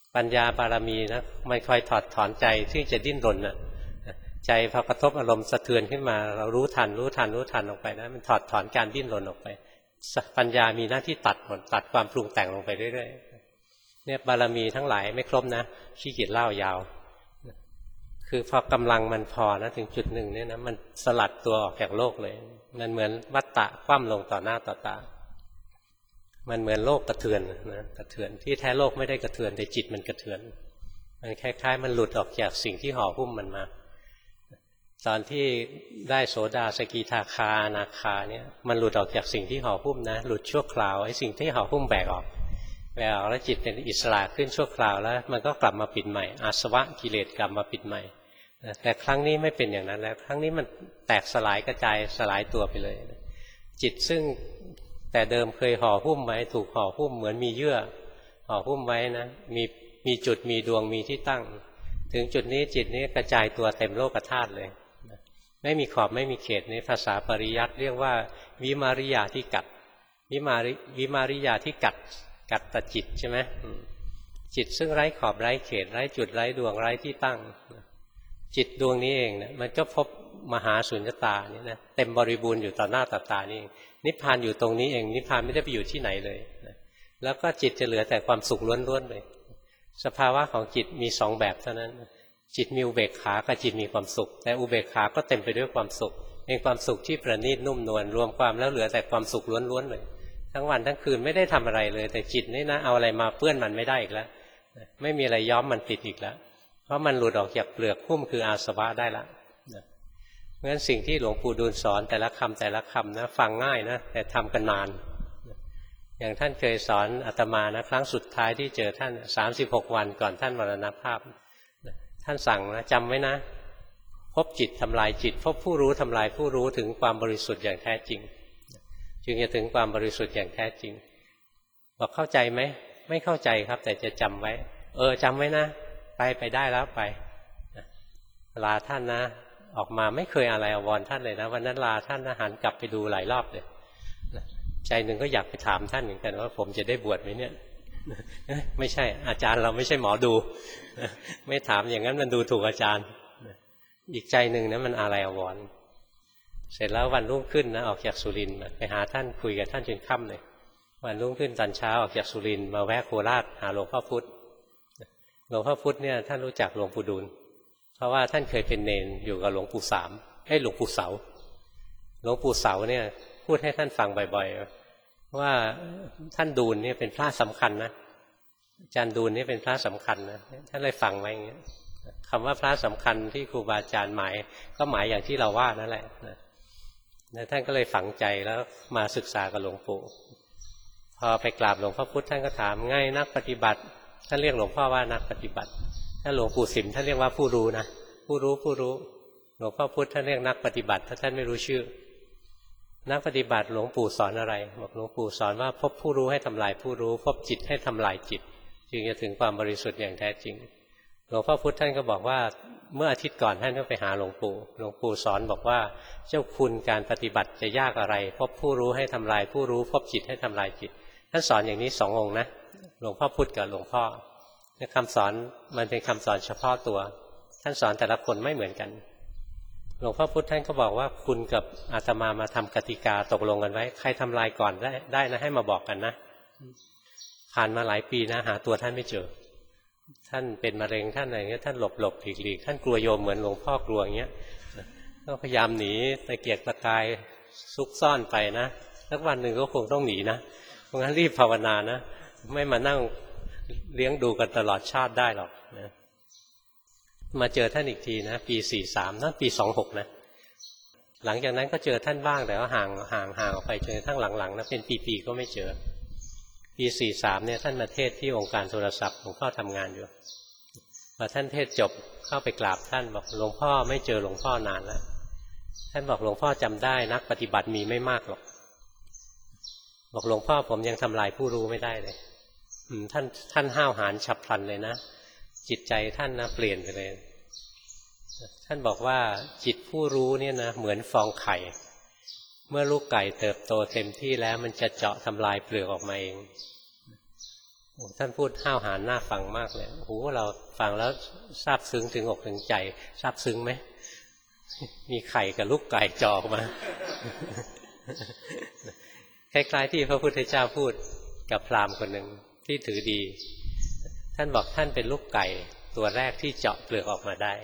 ปัญญาบารมีนะมันคอยถอดถอนใจที่จะดิ้นรนน่ะใจพอกระทบอารมณ์สะเทือนขึ้นมาเรารู้ทันรู้ทันรู้ทันออกไปนะมันถอดถอนการดิ้นรนออกไปปัญญามีหน้าที่ตัดหมดตัดความปรุงแต่งลงไปเรื่อยๆเนี่ยบารมีทั้งหลายไม่ครบนะขี้เกียจเล่ายาวคือพอกำลังมันพอนะถึงจุดหนึ่งเนี่ยนะมันสลัดตัวออกจากโลกเลยมันเหมือนวัฏฏะคว่ำลงต่อหน้าต่อตามันเหมือนโลกกระเทือนนะกระเทือนที่แท้โลกไม่ได้กระเทือนแต่จิตมันกระเทือนมันคล้ายๆมันหลุดออกจากสิ่งที่ห่อหุ้มมันมาตอนที่ได้โสดาสกิทาคาอนาคาเนี่ยมันหลุดออกจากสิ่งที่ห่อหุ้มนะหลุดชั่วคราวไอ้สิ่งที่ห่อหุ้มแบกออกแบกออกแล้วจิตเป็นอิสระขึ้นชั่วคราวแล้วมันก็กลับมาปิดใหม่อาสวะกิเลสกลับมาปิดใหม่แต่ครั้งนี้ไม่เป็นอย่างนั้นแล้วครั้งนี้มันแตกสลายกระจายสลายตัวไปเลยจิตซึ่งแต่เดิมเคยห่อหุ้มไว้ถูกห่อหุ้มเหมือนมีเยื่อห่อหุ้มไว้นะมีมีจุดมีดวงมีที่ตั้งถึงจุดนี้จิตนี้กระจายตัวเต็มโลกธาตุเลยไม่มีขอบไม่มีเขตในภาษาปริยัติเรียกว่าวิมาริยาที่กัดวิมาริวิมาริยาที่กัดกัดตจิตใช่ไหมจิตซึ่งไร้ขอบไร้เขตไร้จุดไร้ดวงไร้ที่ตั้งจิตดวงนี้เองนะมันก็พบมหาสุญญตานี่นะเต็มบริบูรณ์อยู่ต่อหน้าต่อตานี่เองนิพพานอยู่ตรงนี้เองนิพพานไม่ได้ไปอยู่ที่ไหนเลยนะแล้วก็จิตจะเหลือแต่ความสุขล้วนๆเลยสภาวะของจิตมีสองแบบเท่านั้นจิตมีอุเบกขากับจิตมีความสุขแต่อุเบกขาก็เต็มไปด้วยความสุขเป็นความสุขที่ประณีตนุ่มนวลรวมความแล้วเหลือแต่ความสุขล้วนๆเลยทั้งวันทั้งคืนไม่ได้ทำอะไรเลยแต่จิตนี่นะเอาอะไรมาเปื้อนมันไม่ได้อีกแล้วไม่มีอะไรย้อมมันติดอีกแล้วเพราะมันหลุดออกจากเปลือกหุ้มคืออาสวะได้ละเพราะฉะนั้นสิ่งที่หลวงปู่ดูลสอนแต่ละคำแต่ละคำนะฟังง่ายนะแต่ทำกันนานอย่างท่านเคยสอนอาตมานะครั้งสุดท้ายที่เจอท่านสามสิบหกวันก่อนท่านมรณภาพท่านสั่งนะจำไว้นะพบจิตทำลายจิตพบผู้รู้ทำลายผู้รู้ถึงความบริสุทธิ์อย่างแท้จริงจึงจะถึงความบริสุทธิ์อย่างแท้จริงบอกเข้าใจไหมไม่เข้าใจครับแต่จะจำไว้เออจำไว้นะไปไปได้แล้วไปลาท่านนะออกมาไม่เคยอะไรอวรท่านเลยนะวันนั้นลาท่านนะหันกลับไปดูหลายรอบเลยใจหนึ่งก็อยากไปถามท่านเหมือนกันว่าผมจะได้บวชไหมเนี่ยไม่ใช่อาจารย์เราไม่ใช่หมอดูไม่ถามอย่างนั้นมันดูถูกอาจารย์อีกใจหนึ่งนะมันอะไรอวรเสร็จแล้ววันรุ่งขึ้นนะออกจากสุรินทร์ไปหาท่านคุยกับท่านจนค่ำเลยวันรุ่งขึ้นตอนเช้าออกจากสุรินทร์มาแวะโคราชหาหลวงพ่อพุธหลวงพ่อพุธเนี่ยท่านรู้จักหลวงปู่ดูลเพราะว่าท่านเคยเป็นเนรอยู่กับหลวงปู่สามให้หลวงปู่เสาหลวงปู่เสาเนี่ยพูดให้ท่านฟังบ่อยๆว่าท่านดูลเนี่ยเป็นพระสำคัญนะอาจารย์ดูลนี่เป็นพระสำคัญนะท่านเลยฟังไว้อย่างเงี้ยคำว่าพระสำคัญที่ครูบาอาจารย์หมายก็หมายอย่างที่เราว่านั่นแหละนะท่านก็เลยฝังใจแล้วมาศึกษากับหลวงปู่พอไปกราบหลวงพ่อพุธท่านก็ถามง่ายนักปฏิบัติท่านเรียกหลวงพ่อว่านักปฏิบัติถ้าหลวงปู่สิมท่านเรียกว่าผู้รู้นะผู้รู้ผู้รู้หลวงพ่อพุธท่านเรียกนักปฏิบัติถ้าท่านไม่รู้ชื่อนักปฏิบัติหลวงปู่สอนอะไรบอกหลวงปู่สอนว่าพบผู้รู้ให้ทำลายผู้รู้พบจิตให้ทำลายจิตจึงจะถึงความบริสุทธิ์อย่างแท้จริงหลวงพ่อพุธท่านก็บอกว่าเมื่ออาทิตย์ก่อนท่านก็ไปหาหลวงปู่หลวงปู่สอนบอกว่าเจ้าคุณการปฏิบัติจะยากอะไรพบผู้รู้ให้ทำลายผู้รู้พบจิตให้ทำลายจิตท่านสอนอย่างนี้สององค์นะหลวงพ่อพุธกับหลวงพ่อคำสอนมันเป็นคำสอนเฉพาะตัวท่านสอนแต่ละคนไม่เหมือนกันหลวงพ่อพุธท่านก็บอกว่าคุณกับอาตมามาทำกติกาตกลงกันไว้ใครทำลายก่อนได้ได้นะให้มาบอกกันนะผ่านมาหลายปีนะหาตัวท่านไม่เจอท่านเป็นมะเร็งท่านอะไรเงี้ยท่านหลบหลบหลีกหลีกท่านกลัวโยมเหมือนหลวงพ่อกลัวอย่างเงี้ยก็พยายามหนีตะเกียกตะกายซุกซ่อนไปนะสักวันหนึ่งก็คงต้องหนีนะเพราะงั้นรีบภาวนานะไม่มานั่งเลี้ยงดูกันตลอดชาติได้หรอกนะมาเจอท่านอีกทีนะปีสี่สามนั่นปีสองหกนะหลังจากนั้นก็เจอท่านบ้างแต่ว่าห่างห่างห่างออกไปจนกระทั่งหลังๆนะเป็นปีๆก็ไม่เจอปีสี่สามเนี่ยท่านมาเทศที่องค์การโทรศัพท์หลวงพ่อทำงานอยู่พอท่านเทศจบเข้าไปกราบท่านบอกหลวงพ่อไม่เจอหลวงพ่อนานแล้วท่านบอกหลวงพ่อจำได้นักปฏิบัติมีไม่มากหรอกบอกหลวงพ่อผมยังทำลายผู้รู้ไม่ได้เลยท่านท่านห้าวหาญฉับพลันเลยนะจิตใจท่านนะเปลี่ยนไปเลยท่านบอกว่าจิตผู้รู้เนี่ยนะเหมือนฟองไข่เมื่อลูกไก่เติบโตเต็มที่แล้วมันจะเจาะทำลายเปลือกออกมาเองท่านพูดห้าวหาญน่าฟังมากเลยโอ้โหเราฟังแล้วซาบซึ้งถึงอกถึงใจซาบซึ้งไหมมีไข่กับลูกไก่จอกมาคล้ายๆที่พระพุทธเจ้าพูดกับพราหมณ์คนหนึ่งที่ถือดีท่านบอกท่านเป็นลูกไก่ตัวแรกที่เจาะเปลือกออกมาได้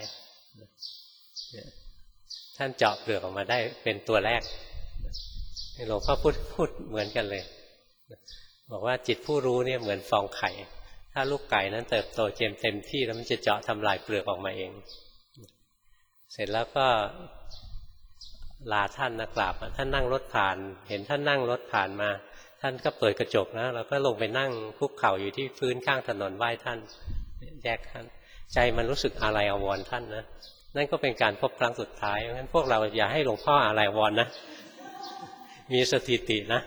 ท่านเจาะเปลือกออกมาได้เป็นตัวแรกหลวงพ่อพูดพูดเหมือนกันเลยบอกว่าจิตผู้รู้เนี่ยเหมือนฟองไข่ถ้าลูกไก่นั้นเติบโตเต็มเต็มที่แล้วมันจะเจาะทำลายเปลือกออกมาเองเสร็จแล้วก็ลาท่านนะกราบท่านนั่งรถผ่านเห็นท่านนั่งรถผ่านมาท่านก็เปิดกระจกนะเราก็ลงไปนั่งคุกเข่าอยู่ที่พื้นข้างถนนไหว้ท่านแยกท่านใจมันรู้สึกอาลัยอาวรณ์ท่านนะนั่นก็เป็นการพบครั้งสุดท้ายงั้นพวกเราอย่าให้หลวงพ่ออาลัยอาวรณ์นะมีสถิตินะ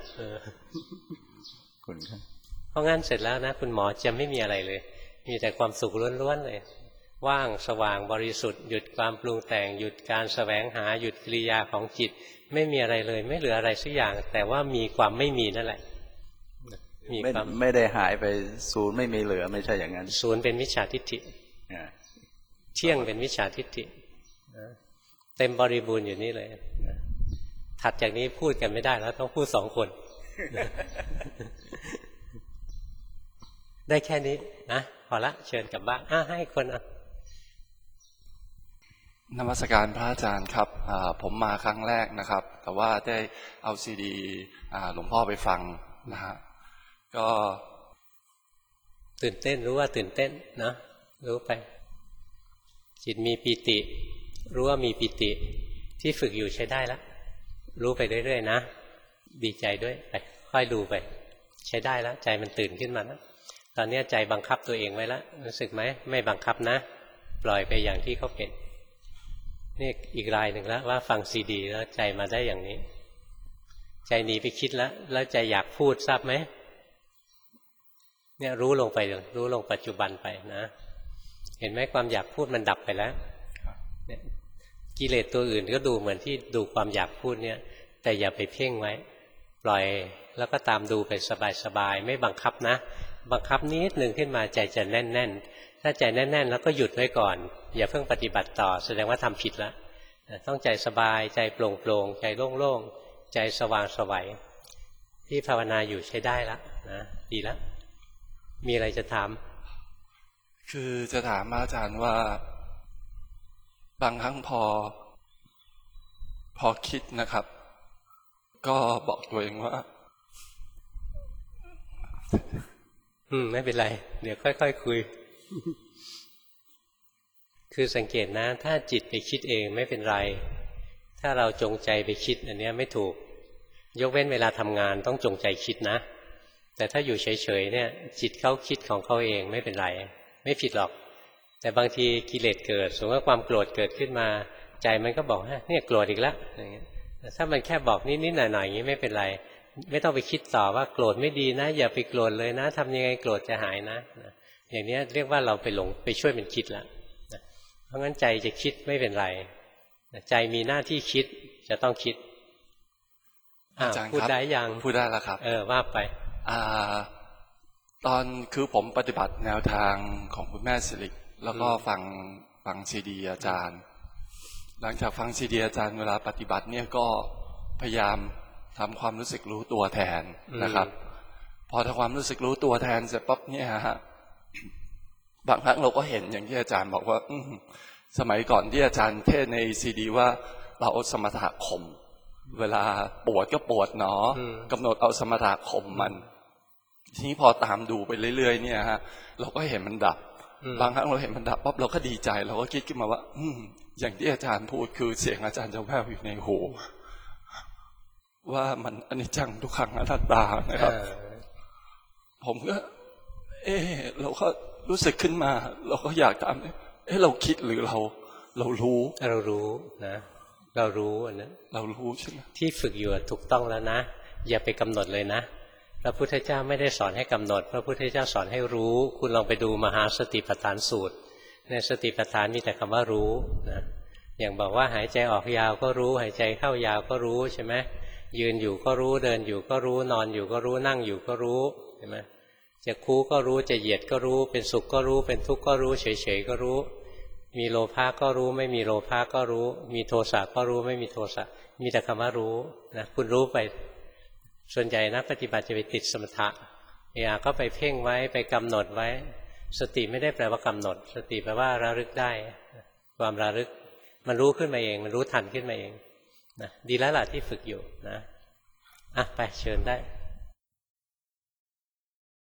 คุณครับเพราะงั้นเสร็จแล้วนะคุณหมอจะไม่มีอะไรเลยมีแต่ความสุขล้วนๆเลยว่างสว่างบริสุทธิ์หยุดความปรุงแต่งหยุดการแสวงหาหยุดกิริยาของจิตไม่มีอะไรเลยไม่เหลืออะไรสักอย่างแต่ว่ามีความไม่มีนั่นแหละมีความไม่ได้หายไปศูนย์ไม่มีเหลือไม่ใช่อย่างนั้นศูนย์เป็นมิจฉาทิฏฐิเที่ยงเป็นมิจฉาทิฏฐิเต็มบริบูรณ์อยู่นี่เลยถัดจากนี้พูดกันไม่ได้แล้วต้องพูดสองคนได้แค่นี้นะพอละเชิญกลับบ้านให้คนอ่ะนมัสการพระอาจารย์ครับผมมาครั้งแรกนะครับแต่ว่าได้เอาซีดีหลวงพ่อไปฟังนะฮะก็ตื่นเต้นรู้ว่าตื่นเต้นนะรู้ไปจิตมีปีติรู้ว่ามีปีติที่ฝึกอยู่ใช้ได้แล้วรู้ไปเรื่อยๆนะดีใจด้วยไปค่อยดูไปใช้ได้แล้วใจมันตื่นขึ้นมาแล้วตอนนี้ใจบังคับตัวเองไว้แล้วรู้สึกไหมไม่บังคับนะปล่อยไปอย่างที่เขาเป็นนี่อีกรายหนึ่งแล้วว่าฟังซีดีแล้วใจมาได้อย่างนี้ใจหนีไปคิดแล้วแล้วใจอยากพูดทราบไหมเนี่ยรู้ลงไปรู้ลงปัจจุบันไปนะเห็นไหมความอยากพูดมันดับไปแล้วเนี่ยกิเลสตัวอื่นก็ดูเหมือนที่ดูความอยากพูดเนี่ยแต่อย่าไปเพ่งไว้ปล่อยแล้วก็ตามดูไปสบายๆไม่บังคับนะบังคับนิดหนึ่งขึ้นมาใจจะแน่นๆถ้าใจแน่นๆแล้วก็หยุดไว้ก่อนอย่าเพิ่งปฏิบัติต่อแสดงว่าทำผิดแล้วต้องใจสบายใจโปร่งๆใจโล่งๆใจสว่างสวัยที่ภาวนาอยู่ใช้ได้แล้วนะดีแล้วมีอะไรจะถามคือจะถามอาจารย์ว่าบางครั้งพอพอคิดนะครับก็บอกตัวเองว่าอืมไม่เป็นไรเดี๋ยวค่อยๆ ค, คุย คือสังเกตนะถ้าจิตไปคิดเองไม่เป็นไรถ้าเราจงใจไปคิดอันนี้ไม่ถูกยกเว้นเวลาทำงานต้องจงใจคิดนะแต่ถ้าอยู่เฉยๆเนี่ยจิตเขาคิดของเขาเองไม่เป็นไรไม่ผิดหรอกแต่บางทีกิเลสเกิดสมมติว่าความโกรธเกิดขึ้นมาใจมันก็บอกเนี่ยโกรธอีกแล้วอย่างเงี้ยถ้ามันแค่บอกนิดๆหน่อยๆอย่างนี้ไม่เป็นไรไม่ต้องไปคิดต่อว่าโกรธไม่ดีนะอย่าไปโกรธเลยนะทำยังไงโกรธจะหายนะอย่างนี้เรียกว่าเราไปหลงไปช่วยมันคิดแล้วเพราะงั้นใจจะคิดไม่เป็นไรใจมีหน้าที่คิดจะต้องคิดอาจารย์ครับพูดได้ยังพูดได้แล้วครับเออว่าไปอ่าตอนคือผมปฏิบัติแนวทางของคุณแม่สิริแล้วก็ฟังฟังซีดีอาจารย์หลังจากฟังซีดีอาจารย์เวลาปฏิบัติเนี่ยก็พยายามทำความรู้สึกรู้ตัวแทนนะครับพอทำความรู้สึกรู้ตัวแทนเสร็จปั๊บเนี่ยฮะบางครั้งเราก็เห็นอย่างที่อาจารย์บอกว่าสมัยก่อนที่อาจารย์เทศในซีดีว่าเราเอาสมถะข่มเวลาปวดก็ปวดเนาะกำหนดเอาสมถะข่มมันทีนี้พอตามดูไปเรื่อยๆเนี่ยฮะเราก็เห็นมันดับบางครั้งเราเห็นมันดับปั๊บเราก็ดีใจเราก็คิดขึ้นมาว่าอืมอย่างที่อาจารย์พูดคือเสียงอาจารย์จะแว่วอยู่ในหูว่ามันอนิจจังทุกขังอนัตตานะครับผมก็เออเราก็รู้สึกขึ้นมาเราก็อยากถามเออเราคิดหรือเราเรารู้เรารู้นะเรารู้อันนั้นเรารู้ใช่ไหมที่ฝึกอยู่ถูกต้องแล้วนะอย่าไปกำหนดเลยนะพระพุทธเจ้าไม่ได้สอนให้กำหนดพระพุทธเจ้าสอนให้รู้คุณลองไปดูมหาสติปัฏฐานสูตรในสติปัฏฐานมีแต่คำว่ารู้นะอย่างบอกว่าหายใจออกยาวก็รู้หายใจเข้ายาวก็รู้ใช่ไหมยืนอยู่ก็รู้เดินอยู่ก็รู้นอนอยู่ก็รู้นั่งอยู่ก็รู้ใช่ไหมจะคู้ก็รู้จะเหยียดก็รู้เป็นสุขก็รู้เป็นทุกข์ก็รู้เฉยๆก็รู้มีโลภะก็รู้ไม่มีโลภะก็รู้มีโทสะก็รู้ไม่มีโทสะมีแต่คำว่ารู้นะคุณรู้ไปส่วนใหญ่นักปฏิบัติจะไปติดสมถะเนี่ยก็ไปเพ่งไว้ไปกำหนดไว้สติไม่ได้แปลว่ากำหนดสติแปลว่าระลึกได้ความระลึกมันรู้ขึ้นมาเองมันรู้ทันขึ้นมาเองนะดีแล้วล่ะที่ฝึกอยู่นะอ่ะไปเชิญได้